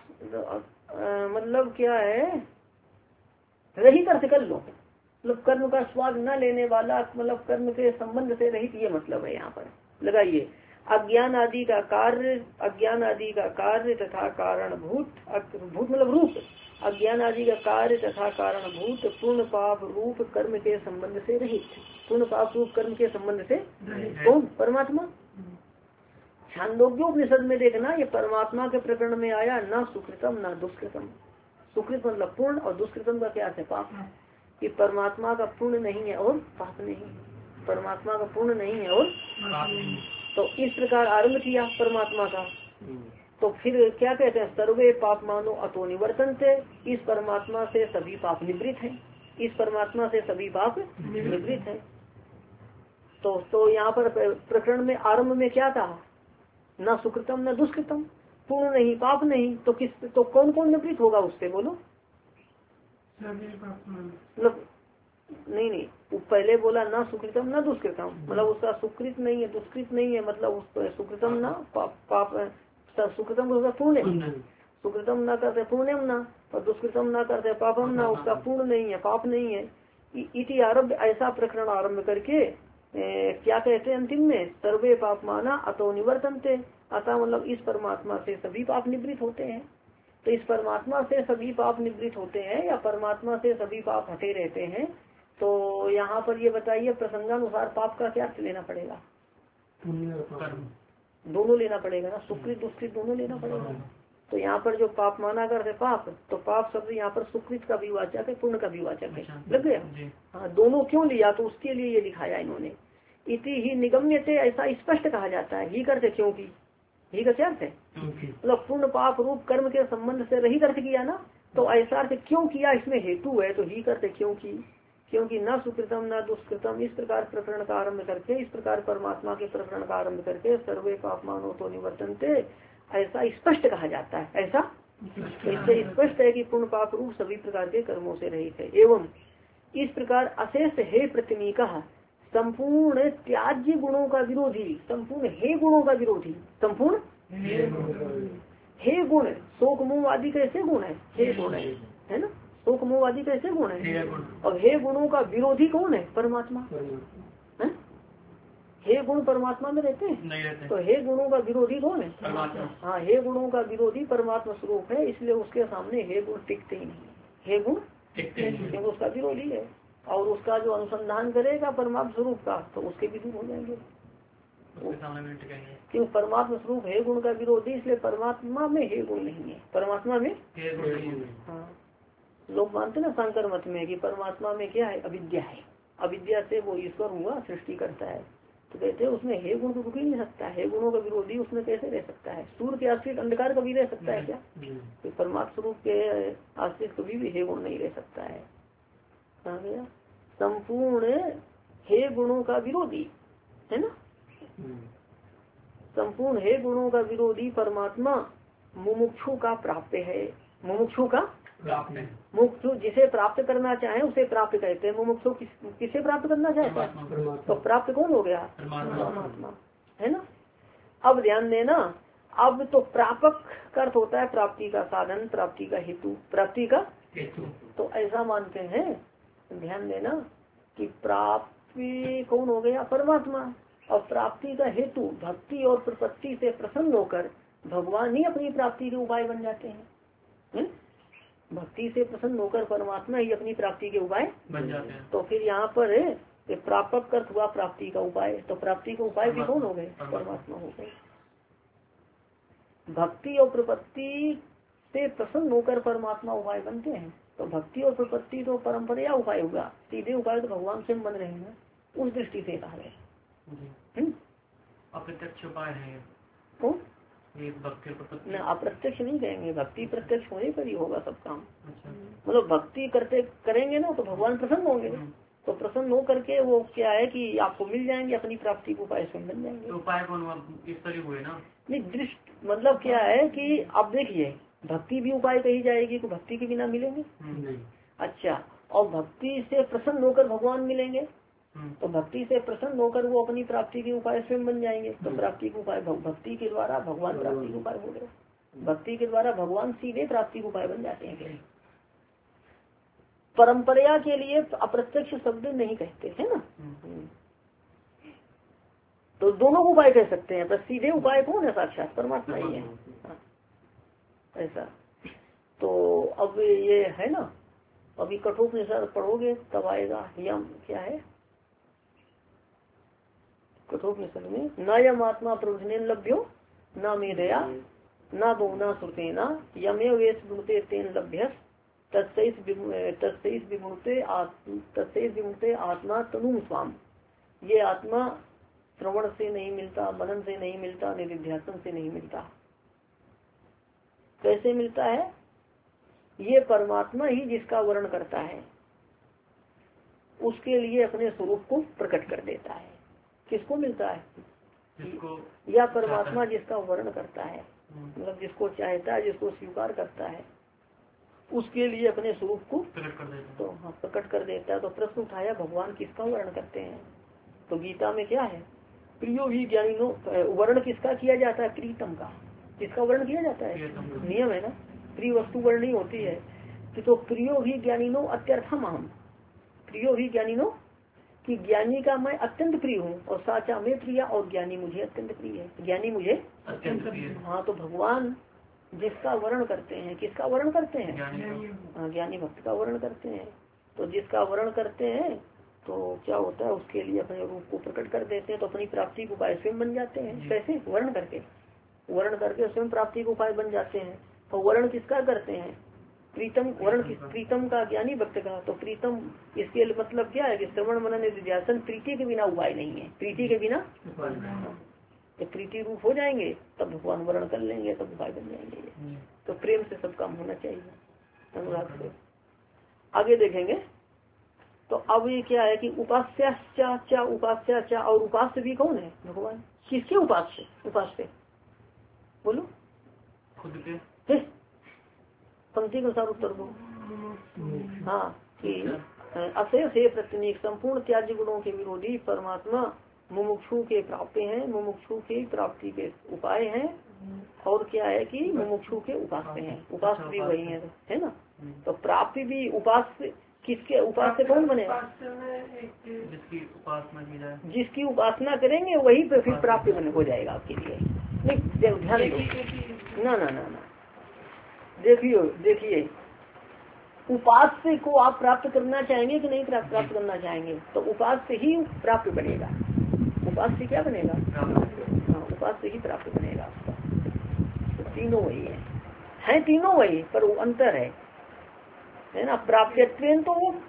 मतलब क्या है, रहित अर्थ कर लो, मतलब कर्म का स्वाद न लेने वाला, मतलब कर्म के संबंध से रहित, ये मतलब है यहाँ पर लगाइए। अज्ञान आदि का कार्य, अज्ञान आदि का कार्य तथा कारणभूत, भूत मतलब रूप, अज्ञान आदि का कार्य तथा कारणभूत पूर्ण पाप रूप कर्म के संबंध से रहित। पूर्ण पाप रूप कर्म के संबंध से कौन, परमात्मा। छांदोग्योपनिषद में देखना, ये परमात्मा के प्रकरण में आया, न सुकृतम न दुष्कृतम। सुकृत मतलब पूर्ण, और दुष्कृतम का क्या है, पाप। कि परमात्मा का पूर्ण नहीं है और पाप नहीं, परमात्मा का पूर्ण नहीं है और पाप नहीं। तो इस प्रकार आरंभ किया परमात्मा का। तो फिर क्या कहते हैं, सर्वे पाप मानो अतो निवर्तन्ते। इस परमात्मा से सभी पाप निवृत्त हैं, इस परमात्मा से सभी पाप निवृत्त हैं। तो यहाँ पर प्रकरण में आरंभ में क्या था, न सुकृतम न दुष्कृतम, पूर्ण नहीं पाप नहीं। तो किस, तो कौन कौन निवृत्त होगा उससे, बोलो। मतलब नहीं, वो पहले बोला ना सुकृतम ना दुष्कृतम, मतलब उसका सुकृत नहीं है दुष्कृत नहीं है, मतलब उस सुकृतम ना पाप सुकृतम उसका पूर्ण, सुकृतम ना करते पूर्णम ना, और दुष्कृतम ना करते पापम ना, उसका पूर्ण नहीं है पाप नहीं है। इति आरब्ध, ऐसा प्रकरण आरंभ करके क्या कहते हैं अंतिम में, सर्वे पाप माना अतो निवर्तन्ते। अतः मतलब इस परमात्मा से सभी पाप निवृत्त होते हैं। तो इस परमात्मा से सभी पाप निवृत्त होते हैं, या परमात्मा से सभी पाप हटे रहते हैं। तो यहाँ पर ये बताइए, प्रसंगानुसार पाप का क्या लेना पड़ेगा, दोनों लेना पड़ेगा ना, सुकृत दुष्कृत दोनों लेना पड़ेगा। तो यहाँ पर जो पाप माना करते पाप, तो पाप शब्द यहाँ पर सुकृत का भी वाचक है, पुण्य का भी वाचक है। लग गया। हाँ, दोनों क्यों लिया, तो उसके लिए ये दिखाया इन्होंने। इति ही निगम्यते, ऐसा स्पष्ट कहा जाता है। ही करते क्योंकि, ही का क्या अर्थ है, मतलब पूर्ण पाप रूप कर्म के संबंध से रहित अर्थ किया ना। तो ऐसा अर्थ क्यों किया, इसमें हेतु है। तो ही करते क्योंकि न सुकृतम न दुष्कृतम, इस प्रकार प्रकरण का आरंभ करके, इस प्रकार परमात्मा के प्रकरण का आरंभ करके सर्वे पापमानो तो निवर्तन्ते, ऐसा स्पष्ट कहा जाता है। ऐसा इससे स्पष्ट है कि पूर्ण पाप रूप सभी प्रकार के कर्मों से रहित है। एवं इस प्रकार अशेष हे प्रतिनिका, संपूर्ण त्याज्य गुणों का विरोधी, संपूर्ण हे गुणों का विरोधी, संपूर्ण हे गुण, शोक मोह आदि कैसे गुण है, हे गुण है ना, शोक मोह आदि कैसे गुण है। और हे गुणों का विरोधी कौन है, परमात्मा है। हे गुण परमात्मा में रहते हैं, नहीं रहते। तो हे गुणों का विरोधी कौन है, परमात्मा। हाँ, हे गुणों का विरोधी परमात्मा स्वरूप है, इसलिए उसके सामने हे गुण टिकते ही नहीं। हे गुण क्योंकि उसका विरोधी है। और उसका जो अनुसंधान करेगा परमात्मा स्वरूप का तो उसके भी दूर हो जाएंगे। क्यों परमात्मा स्वरूप है गुण का विरोधी, इसलिए परमात्मा में है गुण नहीं है, परमात्मा में हाँ। लोग मानते ना शंकर मत में कि परमात्मा में क्या है, अविद्या है, अविद्या से वो ईश्वर हुआ सृष्टि करता है, तो कहते हैं उसमें हे गुण तो रुक ही नहीं सकता है, गुणों का विरोधी उसमें कैसे रह सकता है, सूर्य के आश्रित अंधकार कभी रह सकता है क्या, तो परमात्मा स्वरूप के आश्रित कभी भी हे गुण नहीं रह सकता है। कहाँ गया, संपूर्ण हे गुणों का विरोधी है ना, संपूर्ण हे गुणों का विरोधी परमात्मा मुमुक्षु का प्राप्त है, मुमुक्षु का मुमुक्षु जिसे प्राप्त करना चाहे उसे प्राप्त कहते हैं। मुमुक्षु किसे प्राप्त करना चाहता है, तो प्राप्त कौन हो गया, परमात्मा है ना। अब ध्यान देना, अब तो प्रापक का अर्थ होता है प्राप्ति का साधन, प्राप्ति का हेतु, प्राप्ति का हेतु। तो ऐसा मानते हैं, ध्यान देना कि प्राप्ति कौन हो गया, परमात्मा, और प्राप्ति का हेतु भक्ति और प्रपत्ति से प्रसन्न होकर भगवान ही अपनी प्राप्ति के उपाय बन जाते हैं। भक्ति से प्रसन्न होकर परमात्मा ही अपनी प्राप्ति के उपाय बन जाते हैं। तो फिर यहाँ पर है प्रापक अर्थ हुआ प्राप्ति का उपाय, तो प्राप्ति का उपाय भी कौन हो गए, परमात्मा हो गए। भक्ति और प्रपत्ति से प्रसन्न होकर परमात्मा उपाय बनते हैं, तो भक्ति और प्रपत्ति तो परंपरा उपाय होगा, सीधे उपाय तो भगवान से बन रहे हैं, उस दृष्टि से कहा है। अप्रत्यक्ष उपाय है कौन, भक्ति न अप्रत्यक्ष नहीं कहेंगे, भक्ति प्रत्यक्ष होने पर ही होगा सब काम। अच्छा। मतलब भक्ति करते करेंगे ना तो भगवान प्रसन्न होंगे, तो प्रसन्न हो करके वो क्या है कि आपको मिल जाएंगे, अपनी प्राप्ति को उपाय स्वयं बन जाएंगे। तो उपाय कौन हुआ, इस तरह हुए ना, नहीं दृष्ट मतलब क्या है कि अब देखिए भक्ति भी उपाय कही जाएगी, तो भक्ति के बिना मिलेंगे नहीं। अच्छा, और भक्ति से प्रसन्न होकर भगवान मिलेंगे, तो भक्ति से प्रसन्न होकर वो अपनी प्राप्ति के उपाय स्वयं बन जाएंगे, तो प्राप्ति के उपाय भक्ति के द्वारा भगवान प्राप्ति के उपाय हो गए, भक्ति के द्वारा भगवान सीधे प्राप्ति के उपाय बन जाते हैं। परंपरा के लिए अप्रत्यक्ष शब्द नहीं कहते है ना, तो दोनों उपाय कह सकते हैं, पर सीधे उपाय कौन है, साक्षात परमात्मा ही है। ऐसा तो अब ये है ना, अभी कठोपनिषद पढ़ोगे तब आएगा यम क्या है, कठोपनिषद में न यम आत्मा प्रवचने लभ्यो न मेधया न बहुना श्रुतेना यमे वेश विमुक्ते तेन लभ्यस तत्सैष विमुक्ते आत्मा तनु स्वाम। ये आत्मा श्रवण से नहीं मिलता, मनन से नहीं मिलता, निधिध्यासन से नहीं मिलता। कैसे मिलता है, ये परमात्मा ही जिसका वर्णन करता है उसके लिए अपने स्वरूप को प्रकट कर देता है। किसको मिलता है, या परमात्मा जिसका वर्णन करता है, मतलब जिसको चाहता है, जिसको स्वीकार करता है, उसके लिए अपने स्वरूप को प्रकट कर देता है। तो हाँ प्रकट कर देता है। तो प्रश्न उठाया भगवान किसका वर्णन करते हैं, तो गीता में क्या है, प्रियो ही ज्ञानिनो, वर्णन किसका किया जाता है, प्रीतम का, किसका वर्णन किया जाता है, नियम है ना, प्रिय वस्तु वर्णनी होती है कि तो प्रियो ही ज्ञानिनो अत्यर्थम अहम, प्रियो ही ज्ञानिनो कि ज्ञानी का मैं अत्यंत प्रिय हूँ, और साचा में प्रिया, और ज्ञानी मुझे अत्यंत प्रिय है, ज्ञानी मुझे अत्यंत प्रिय। हाँ तो भगवान जिसका वर्णन करते हैं, किसका वर्णन करते हैं, हाँ ज्ञानी भक्त का वर्णन करते हैं। तो जिसका वर्णन करते हैं तो क्या होता है, उसके लिए अपने रूप को प्रकट कर देते हैं, तो अपनी प्राप्ति के उपाय स्वयं बन जाते हैं। कैसे, वर्णन करके स्वयं प्राप्ति के उपाय बन जाते हैं। तो वर्णन किसका करते हैं, प्रीतम, वर्ण प्रीतम का, ज्ञानी भक्त का। तो प्रीतम इसके मतलब क्या है कि श्रवण मनन निधिध्यासन प्रीति के बिना उपाय नहीं है, प्रीति के बिना तो प्रीति रूप हो जाएंगे तब भगवान वर्ण कर लेंगे, तब उपाय बन जाएंगे। तो प्रेम से सब काम होना चाहिए, अनुराग से। आगे देखेंगे तो अब ये क्या है कि उपास्या उपास्या, और उपास्य भी कौन है, भगवान। किसके उपास्य, उपास्य बोलो खुद के, पंक्ति के अनुसार उत्तर दो। हाँ कि अशेष है प्रत्यनीक, संपूर्ण त्याज्य गुणों के विरोधी परमात्मा मुमुक्षु के प्राप्त हैं, मुमुक्षु के प्राप्ति के उपाय हैं, और क्या है कि मुमुक्षु के उपास्य हैं, उपास्य भी वही है ना। तो प्राप्ति भी उपास्य, किसके उपास्य कौन बनेगा, जिसकी उपासना की जाए, जिसकी उपासना करेंगे वही पे फिर प्राप्ति बने हो जाएगा आपके लिए। नहीं ध्यान दो, ना देखिए उपास्य को आप प्राप्त करना चाहेंगे कि नहीं प्राप्त करना चाहेंगे? तो उपास्य ही प्राप्त बनेगा। उपास्य क्या बनेगा? हाँ, उपास्य ही प्राप्त बनेगा आपका। तो तीनों वही है तीनों वही, पर वो अंतर है ना। प्राप्यत्वेन तो वो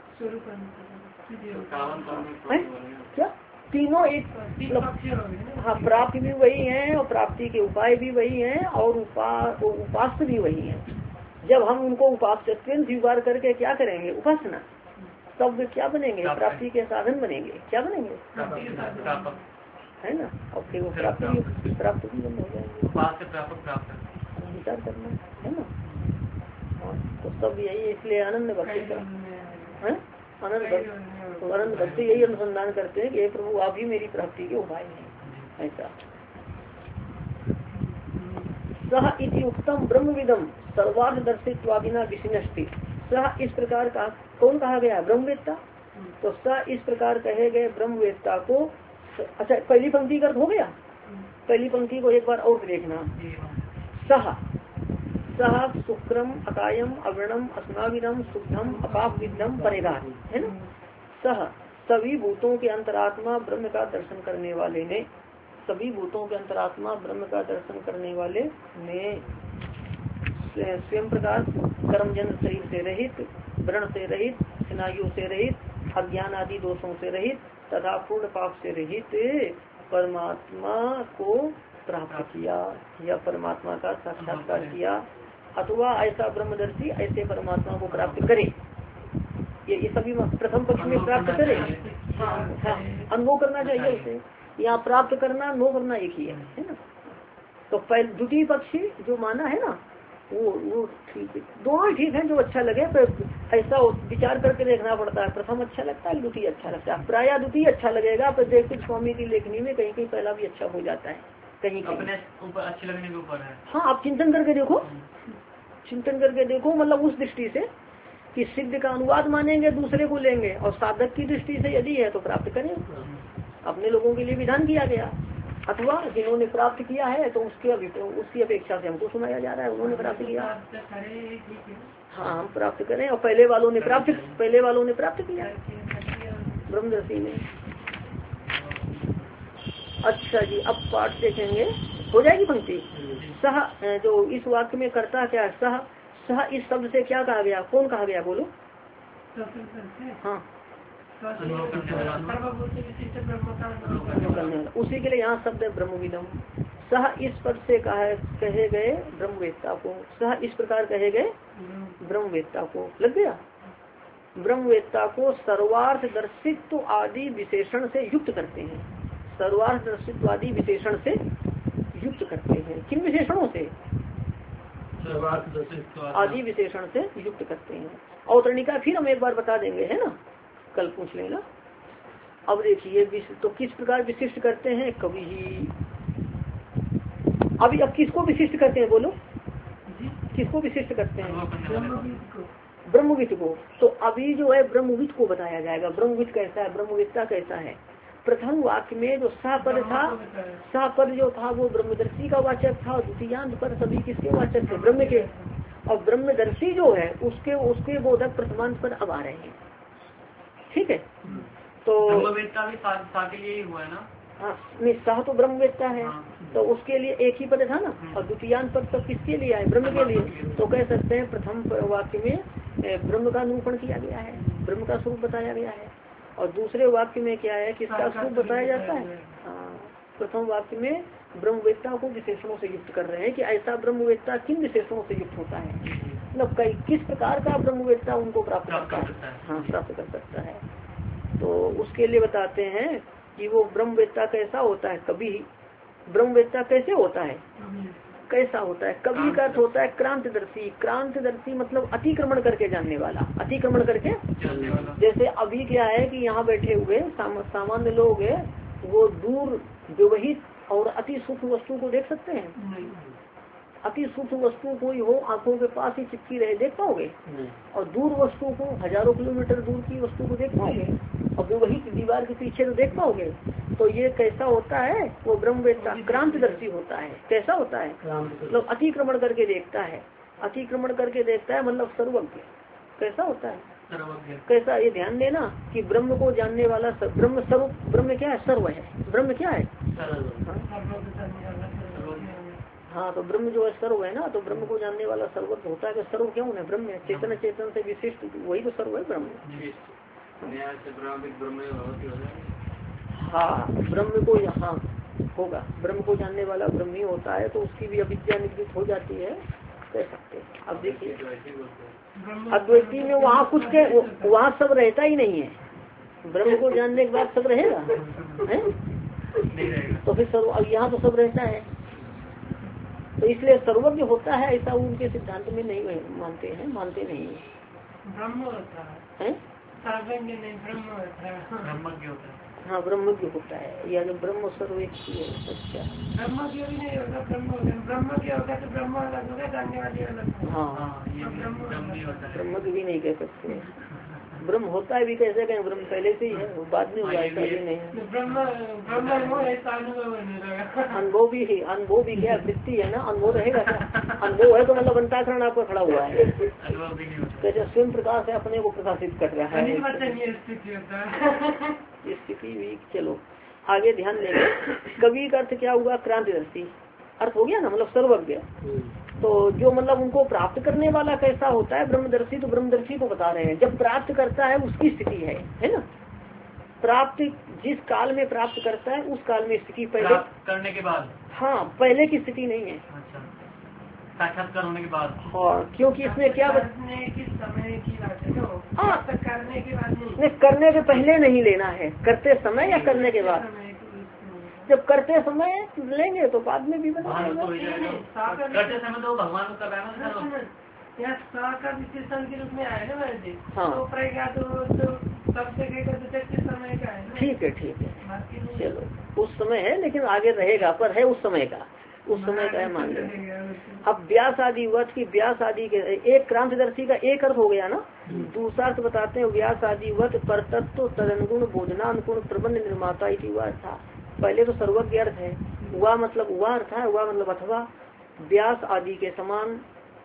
क्या तीनों एक हाँ, प्राप्ति भी वही है और प्राप्ति के उपाय भी वही हैं और उपास्य भी वही है। जब हम उनको उपास्य स्वीकार करके क्या करेंगे? उपासना, तब वे क्या बनेंगे? प्राप्ति के साधन बनेंगे। क्या बनेंगे? है ना। और फिर वो प्राप्ति भी बंद हो जाएंगे। विचार करना है ना। तो सब यही, इसलिए आनंद भक्ति का आनंद भक्ति यही अनुसंधान करते हैं कि प्रभु आप ही मेरी प्राप्ति के उपाय हैं। ऐसा सह इति उत्तम ब्रह्मविदम सर्वार्थ दर्शित्वादिना विशिनष्टि। सह इस प्रकार का कौन कहा गया? ब्रह्मवेत्ता। तो सह इस प्रकार कहे गए ब्रह्मवेत्ता को। अच्छा, पहली पंक्ति का अर्थ हो गया। पहली पंक्ति को एक बार और देखना। सह सह शुक्रम अकायम अवर्णम अस्माविनम शुद्धम अपाप विद्धम परेगा, है ना। सह सभी भूतों के अंतरात्मा ब्रह्म का दर्शन करने वाले ने, सभी भूतों के अंतरात्मा ब्रह्म का दर्शन करने वाले ने स्वयं प्रकाश कर्मजन्य शरीर से रहित, व्रण से रहित, स्नायु से रहित, अज्ञान आदि दोषों से रहित तथा पूर्ण पाप से रहित परमात्मा को प्राप्त किया या परमात्मा का साक्षात्कार किया। अथवा ऐसा ब्रह्मदर्शी ऐसे परमात्मा को प्राप्त करे। ये सभी प्रथम पक्ष में प्राप्त करे। हाँ, अनुभव करना चाहिए उसे। यहाँ प्राप्त करना नो करना एक ही है ना। तो पहले द्वितीय पक्षी जो माना है ना, वो ठीक है, दोनों ठीक है, जो अच्छा लगे। पर ऐसा विचार करके देखना पड़ता है, प्रथम अच्छा लगता है, द्वितीय अच्छा लगता है। प्राय द्वितीय अच्छा लगेगा, पर देखिए स्वामी की लेखनी में कहीं कहीं पहला भी अच्छा हो जाता है, कहीं अपने ऊपर अच्छे लगने के ऊपर है। हाँ, आप चिंतन करके देखो, चिंतन करके देखो, मतलब उस दृष्टि से कि सिद्ध का अनुवाद मानेंगे, दूसरे को लेंगे, और साधक की दृष्टि से यदि है तो प्राप्त करें। अपने लोगों के लिए विधान किया गया। अथवा जिन्होंने प्राप्त किया है तो उसकी अपेक्षा से हमको सुनाया जा रहा है, उन्होंने प्राप्त किया। हाँ, हम प्राप्त करें, और पहले वालों ने प्राप्त किया ब्रह्मदर्शी ने। अच्छा जी, अब पाठ देखेंगे, हो जाएगी पंक्ति। सह जो इस वाक्य में करता क्या है? सह सह इस शब्द से क्या कहा गया? कौन कहा गया? बोलो। हाँ, उसी के लिए यहाँ शब्द है ब्रह्मविदम। सह इस पद से कहे गए ब्रह्मवेत्ता को। सह इस प्रकार कहे गए ब्रह्मवेत्ता को। लग गया। ब्रह्मवेत्ता को सर्वार्थ दर्शित्व आदि विशेषण से युक्त करते हैं। सर्वार्थ दर्शित्व आदि विशेषण से युक्त करते हैं। किन विशेषणों से? आदि विशेषण से युक्त करते हैं। अवतरणिका फिर हम एक बार बता देंगे, है ना, कल पूछ लेना। अब देखिए तो किस प्रकार विशिष्ट करते हैं? कवि ही अभी अब किसको विशिष्ट करते हैं? बोलो, किसको विशिष्ट करते हैं? ब्रह्मविद को। तो अभी जो है ब्रह्मविद को बताया जाएगा। ब्रह्मविद कैसा है, ब्रह्मविद्ता कैसा है। प्रथम वाक्य में जो सा पद था, सा पद जो था वो ब्रह्मदर्शी का वाचक था, और द्वितीयांत पद सभी किसके वाचक थे? ब्रह्म के। और ब्रह्मदर्शी जो है उसके बोधक प्रथमांत पद अब आ रहे हैं। ठीक है, तो यही हुआ है ना। हाँ, नहीं, सह तो ब्रह्मवेत्ता है। तो उसके लिए एक ही पद था ना, और द्वितीयांत पद तो किसके लिए आए? ब्रह्म के लिए। तो कह सकते हैं प्रथम वाक्य में ब्रह्म का निरूपण किया गया है, ब्रह्म का स्वरूप बताया गया है। और दूसरे वाक्य में क्या है? किसका स्वरूप बताया जाता है? प्रथम वाक्य में ब्रह्मवेत्ता को विशेषणों से युक्त कर रहे हैं कि ऐसा ब्रह्मवेत्ता किन विशेषणों से युक्त होता है, मतलब किस प्रकार का ब्रह्मवेत्ता उनको प्राप्त करता है। हाँ, प्राप्त कर सकता है। तो उसके लिए बताते हैं कि वो ब्रह्मवेत्ता कैसा होता है। कभी ब्रह्मवेत्ता कैसे होता है? कैसा होता है? कभी का अर्थ होता है क्रांतदर्शी। क्रांतदर्शी मतलब अतिक्रमण करके जानने वाला, अतिक्रमण करके। जैसे अभी क्या है कि यहाँ बैठे हुए सामान्य लोग है, वो दूर व्यवहित और अति सूक्ष्म वस्तु को देख सकते हैं। अति सूक्ष्म वस्तु कोई हो आंखों के पास ही चिपकी रहे, देख पाओगे। और दूर वस्तु को, हजारों किलोमीटर दूर की वस्तु को देख पाओगे, और वही दीवार के पीछे तो देख पाओगे। तो ये कैसा होता है? वो ब्रह्मवेत्ता क्रांतदर्शी होता है। कैसा होता है? मतलब अतिक्रमण करके देखता है। अतिक्रमण करके देखता है मतलब सर्वज्ञ, कैसा होता है, सर्वज्ञ। कैसा, ये ध्यान देना कि ब्रह्म को जानने वाला ब्रह्म सर्व, ब्रह्म क्या है, सर्व है, ब्रह्म क्या है, हाँ तो ब्रह्म जो है सर्व है ना, तो ब्रह्म को जानने वाला सर्वज्ञ होता है। सर्व क्यों है, ब्रह्म है, चेतन चेतन से विशिष्ट, वही तो सर्व है ब्रह्म। हाँ ब्रह्म को यहाँ होगा, ब्रह्म को जानने वाला ब्रह्म ही होता है, तो उसकी भी अविद्या निवृत्त हो जाती है, कह सकते हैं। अब देखिए अद्वैती में वहाँ कुछ के वहाँ सब रहता ही नहीं है, ब्रह्म को जानने के बाद सब रहेगा है? तो फिर सर्व, अब यहाँ तो सब रहता है, तो इसलिए सर्वज्ञ होता है ऐसा उनके सिद्धांत में नहीं मानते हैं, मानते नहीं है। ब्रह्म होता है, सर्वज्ञ नहीं ब्रह्म होता है, ब्रह्मज्ञ होता है। हाँ ब्रह्मज्ञ होता है, या जो ब्रह्म सर्व एक ही है। अच्छा ब्रह्मज्ञ भी नहीं होगा, ब्रह्मज्ञ होगा तो ब्रह्म अलग होगा, जानने वाले अलग। हाँ ब्रह्मज्ञ भी नहीं कह सकते, ब्रह्म होता है भी कैसे कहें, ब्रह्म पहले से ही है, वो बाद में हुआ, ऐसा भी नहीं। अनुभव भी है, अनुभव भी क्या वृत्ति है ना, अनुभव रहेगा क्या, अनुभव है तो मतलब अंतःकरण आपका खड़ा हुआ है, कैसे स्वयं प्रकाश है, अपने को प्रकाशित कर रहा है, स्थिति भी। चलो आगे ध्यान देंगे, कवि का अर्थ क्या हुआ, क्रांतिदर्शी अर्थ हो गया ना, मतलब सर्वज्ञ। तो जो मतलब उनको प्राप्त करने वाला कैसा होता है, ब्रह्मदर्शी, तो ब्रह्मदर्शी को बता रहे हैं, जब प्राप्त करता है उसकी स्थिति है ना, प्राप्त जिस काल में प्राप्त करता है उस काल में स्थिति, पहले करने के बाद, हाँ पहले की स्थिति नहीं है, साक्षात्कार होने के बाद। हाँ क्योंकि इसमें क्या करने की समय की बात है, करने के बाद नहीं, करने के पहले नहीं लेना है, करते समय या करने के बाद, जब करते समय लेंगे तो बाद में भी बना करते समय तो भगवान को कर रहा है, यहाँ सा का विशेषण के रूप में आया ना मैंने जी, हाँ तो प्रज्ञा तो तब से समय का है, ठीक है ठीक है, चलो उस समय है, लेकिन आगे रहेगा, पर है उस समय का, उस समय का है मान लेंगे। अब व्यास आदि वत की, व्यास आदि के एक क्रांतिदर्शी का एक अर्थ हो गया ना, दूसरा अर्थ बताते हैं व्यास आदि वत पर तत्व तदनुगुण बोधनानुगुण प्रबंध निर्माता इति वह था। पहले तो सर्वज्ञ अर्थ है, वह मतलब वह अर्थ है, वह मतलब अथवा व्यास आदि के समान,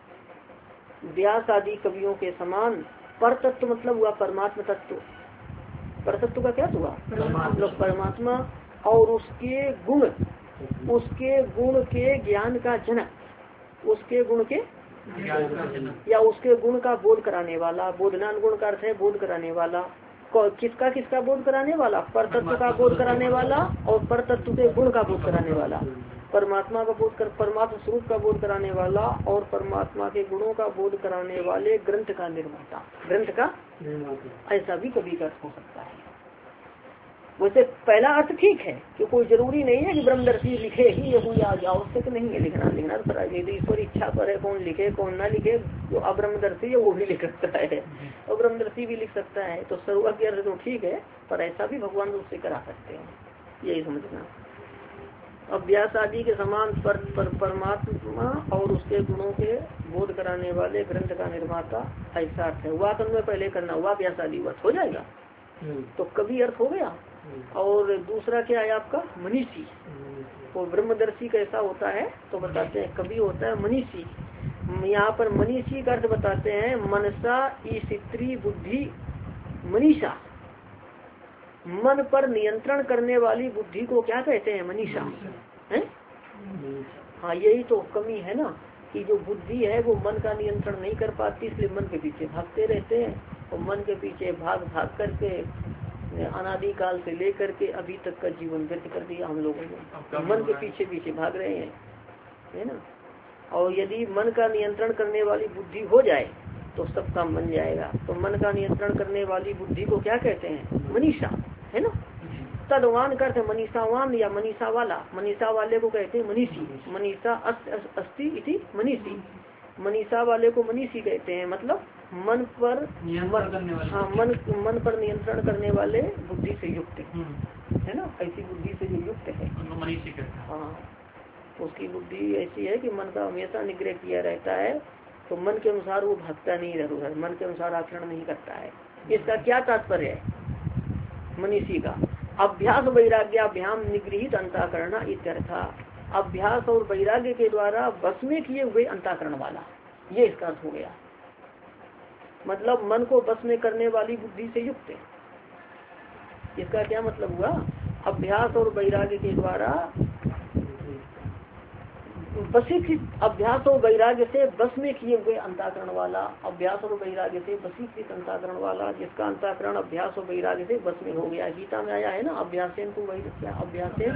व्यास आदि कवियों के समान, पर तत्व मतलब हुआ परमात्मा तत्व, पर तत्व का क्या हुआ, मतलब परमात्मा, और उसके गुण, उसके गुण के ज्ञान का जनक, उसके गुण के या उसके गुण का बोध कराने वाला, बोधनान गुण का अर्थ है बोध कराने वाला, किसका किसका बोध कराने वाला, पर तत्व का बोध कराने वाला और पर तत्व के गुण का बोध कराने वाला, परमात्मा का बोध कर, परमात्मा स्वरूप का बोध कराने वाला और परमात्मा के गुणों का बोध कराने वाले ग्रंथ का निर्माता, ग्रंथ का, ऐसा भी कभी का अर्थ हो सकता है। वैसे पहला अर्थ ठीक है कि कोई जरूरी नहीं है कि ब्रह्मदर्शी लिखे ही ये कोई आज आवश्यक नहीं है लिखना, लिखना तो ईश्वर इच्छा पर है, कौन लिखे कौन ना लिखे, जो अब्रह्मदर्शी है वो भी लिख सकता है और ब्रह्मदर्शी भी लिख सकता है, तो सर्वज्ञ अर्थ तो ठीक है, पर ऐसा भी भगवान रूप से करा सकते हैं, यही समझना। अभ्यास आदि के समान परमात्मा और उसके गुणों के बोध कराने वाले ग्रंथ का निर्माता, ऐसा अर्थ है। वाक में पहले करना, हुआ अभ्यास आदि हो जाएगा, तो कभी अर्थ हो गया। और दूसरा क्या है आपका, मनीषी, वो ब्रह्मदर्शी कैसा होता है तो बताते हैं, कभी होता है मनीषी। यहाँ पर मनीषी का अर्थ बताते हैं मनसा ईशित्री बुद्धि, मनीषा मन पर नियंत्रण करने वाली बुद्धि को क्या कहते हैं, मनीषा है। हाँ यही तो कमी है ना, कि जो बुद्धि है वो मन का नियंत्रण नहीं कर पाती, इसलिए मन के पीछे भागते रहते हैं, और मन के पीछे भाग भाग करके अनादि काल से लेकर के अभी तक का जीवन व्यर्थ कर दिया हम लोगों ने, मन के पीछे पीछे भाग रहे हैं, है ना। और यदि मन का नियंत्रण करने वाली बुद्धि हो जाए तो सब काम बन जाएगा। तो मन का नियंत्रण करने वाली बुद्धि को क्या कहते हैं, मनीषा, है ना। तदवान करते मनीषावान या मनीषा वाला, मनीषा वाले को कहते हैं मनीषी, मनीषा अस्ति इति मनीषी, मनीषा वाले को मनीषी कहते हैं, मतलब मन पर हाँ मन पर नियंत्रण करने वाले बुद्धि से युक्त है ना, ऐसी बुद्धि से जो युक्त है मनीषी कहते हैं। हाँ उसकी बुद्धि ऐसी है कि मन का हमेशा निग्रह किया रहता है, तो मन के अनुसार वो भागता नहीं इधर, मन के अनुसार आचरण नहीं करता है। इसका क्या तात्पर्य है मनीषी का, अभ्यास वैराग्याभ्याम निगृहित अंतःकरण इत्यर्थ, अभ्यास और वैराग्य के द्वारा बस में किए हुए अंतःकरण वाला, ये इसका अर्थ हो गया। मतलब मन को बस में करने वाली बुद्धि से युक्त है। इसका क्या मतलब हुआ? अभ्यास और वैराग्य के द्वारा वशीकृत, अभ्यास और वैराग्य से बस में किए हुए अंतःकरण वाला, अभ्यास और वैराग्य से वशीकृत अंतःकरण वाला, जिसका अंतःकरण अभ्यास और वैराग्य से बस में हो गया। गीता में आया है ना, अभ्यासेन तो अभ्यासेन,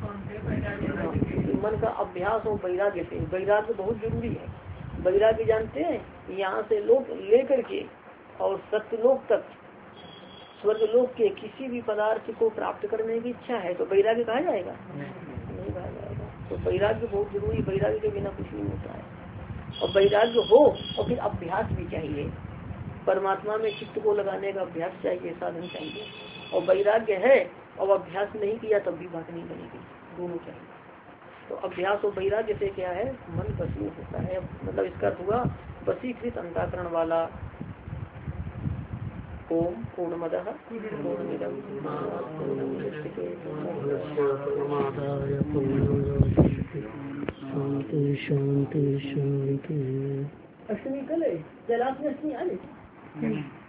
मन का अभ्यास और वैराग्य से। वैराग्य बहुत जरूरी है। वैराग्य जानते हैं, यहाँ से लोग लेकर के और सत्यलोक तक, स्वर्गलोक के किसी भी पदार्थ को प्राप्त करने की इच्छा है तो वैराग्य कहा जाएगा? नहीं कहा जाएगा। तो वैराग्य बहुत जरूरी, वैराग्य के बिना कुछ नहीं होता है। और वैराग्य हो और फिर अभ्यास भी चाहिए, परमात्मा में चित्त को लगाने का अभ्यास चाहिए, साधन चाहिए। और वैराग्य है और अभ्यास नहीं किया तब भी बात नहीं बनेगी, दोनों चाहिए। तो अभ्यास और वैराग्य से क्या है? मन वशी होता है। मतलब इसका हुआ वशीकृत अंतःकरण वाला। ओम पूर्णमदः पूर्णमिदं शांति शांति शांति। अष्टमी कल है, जलाशय अष्टमी आज।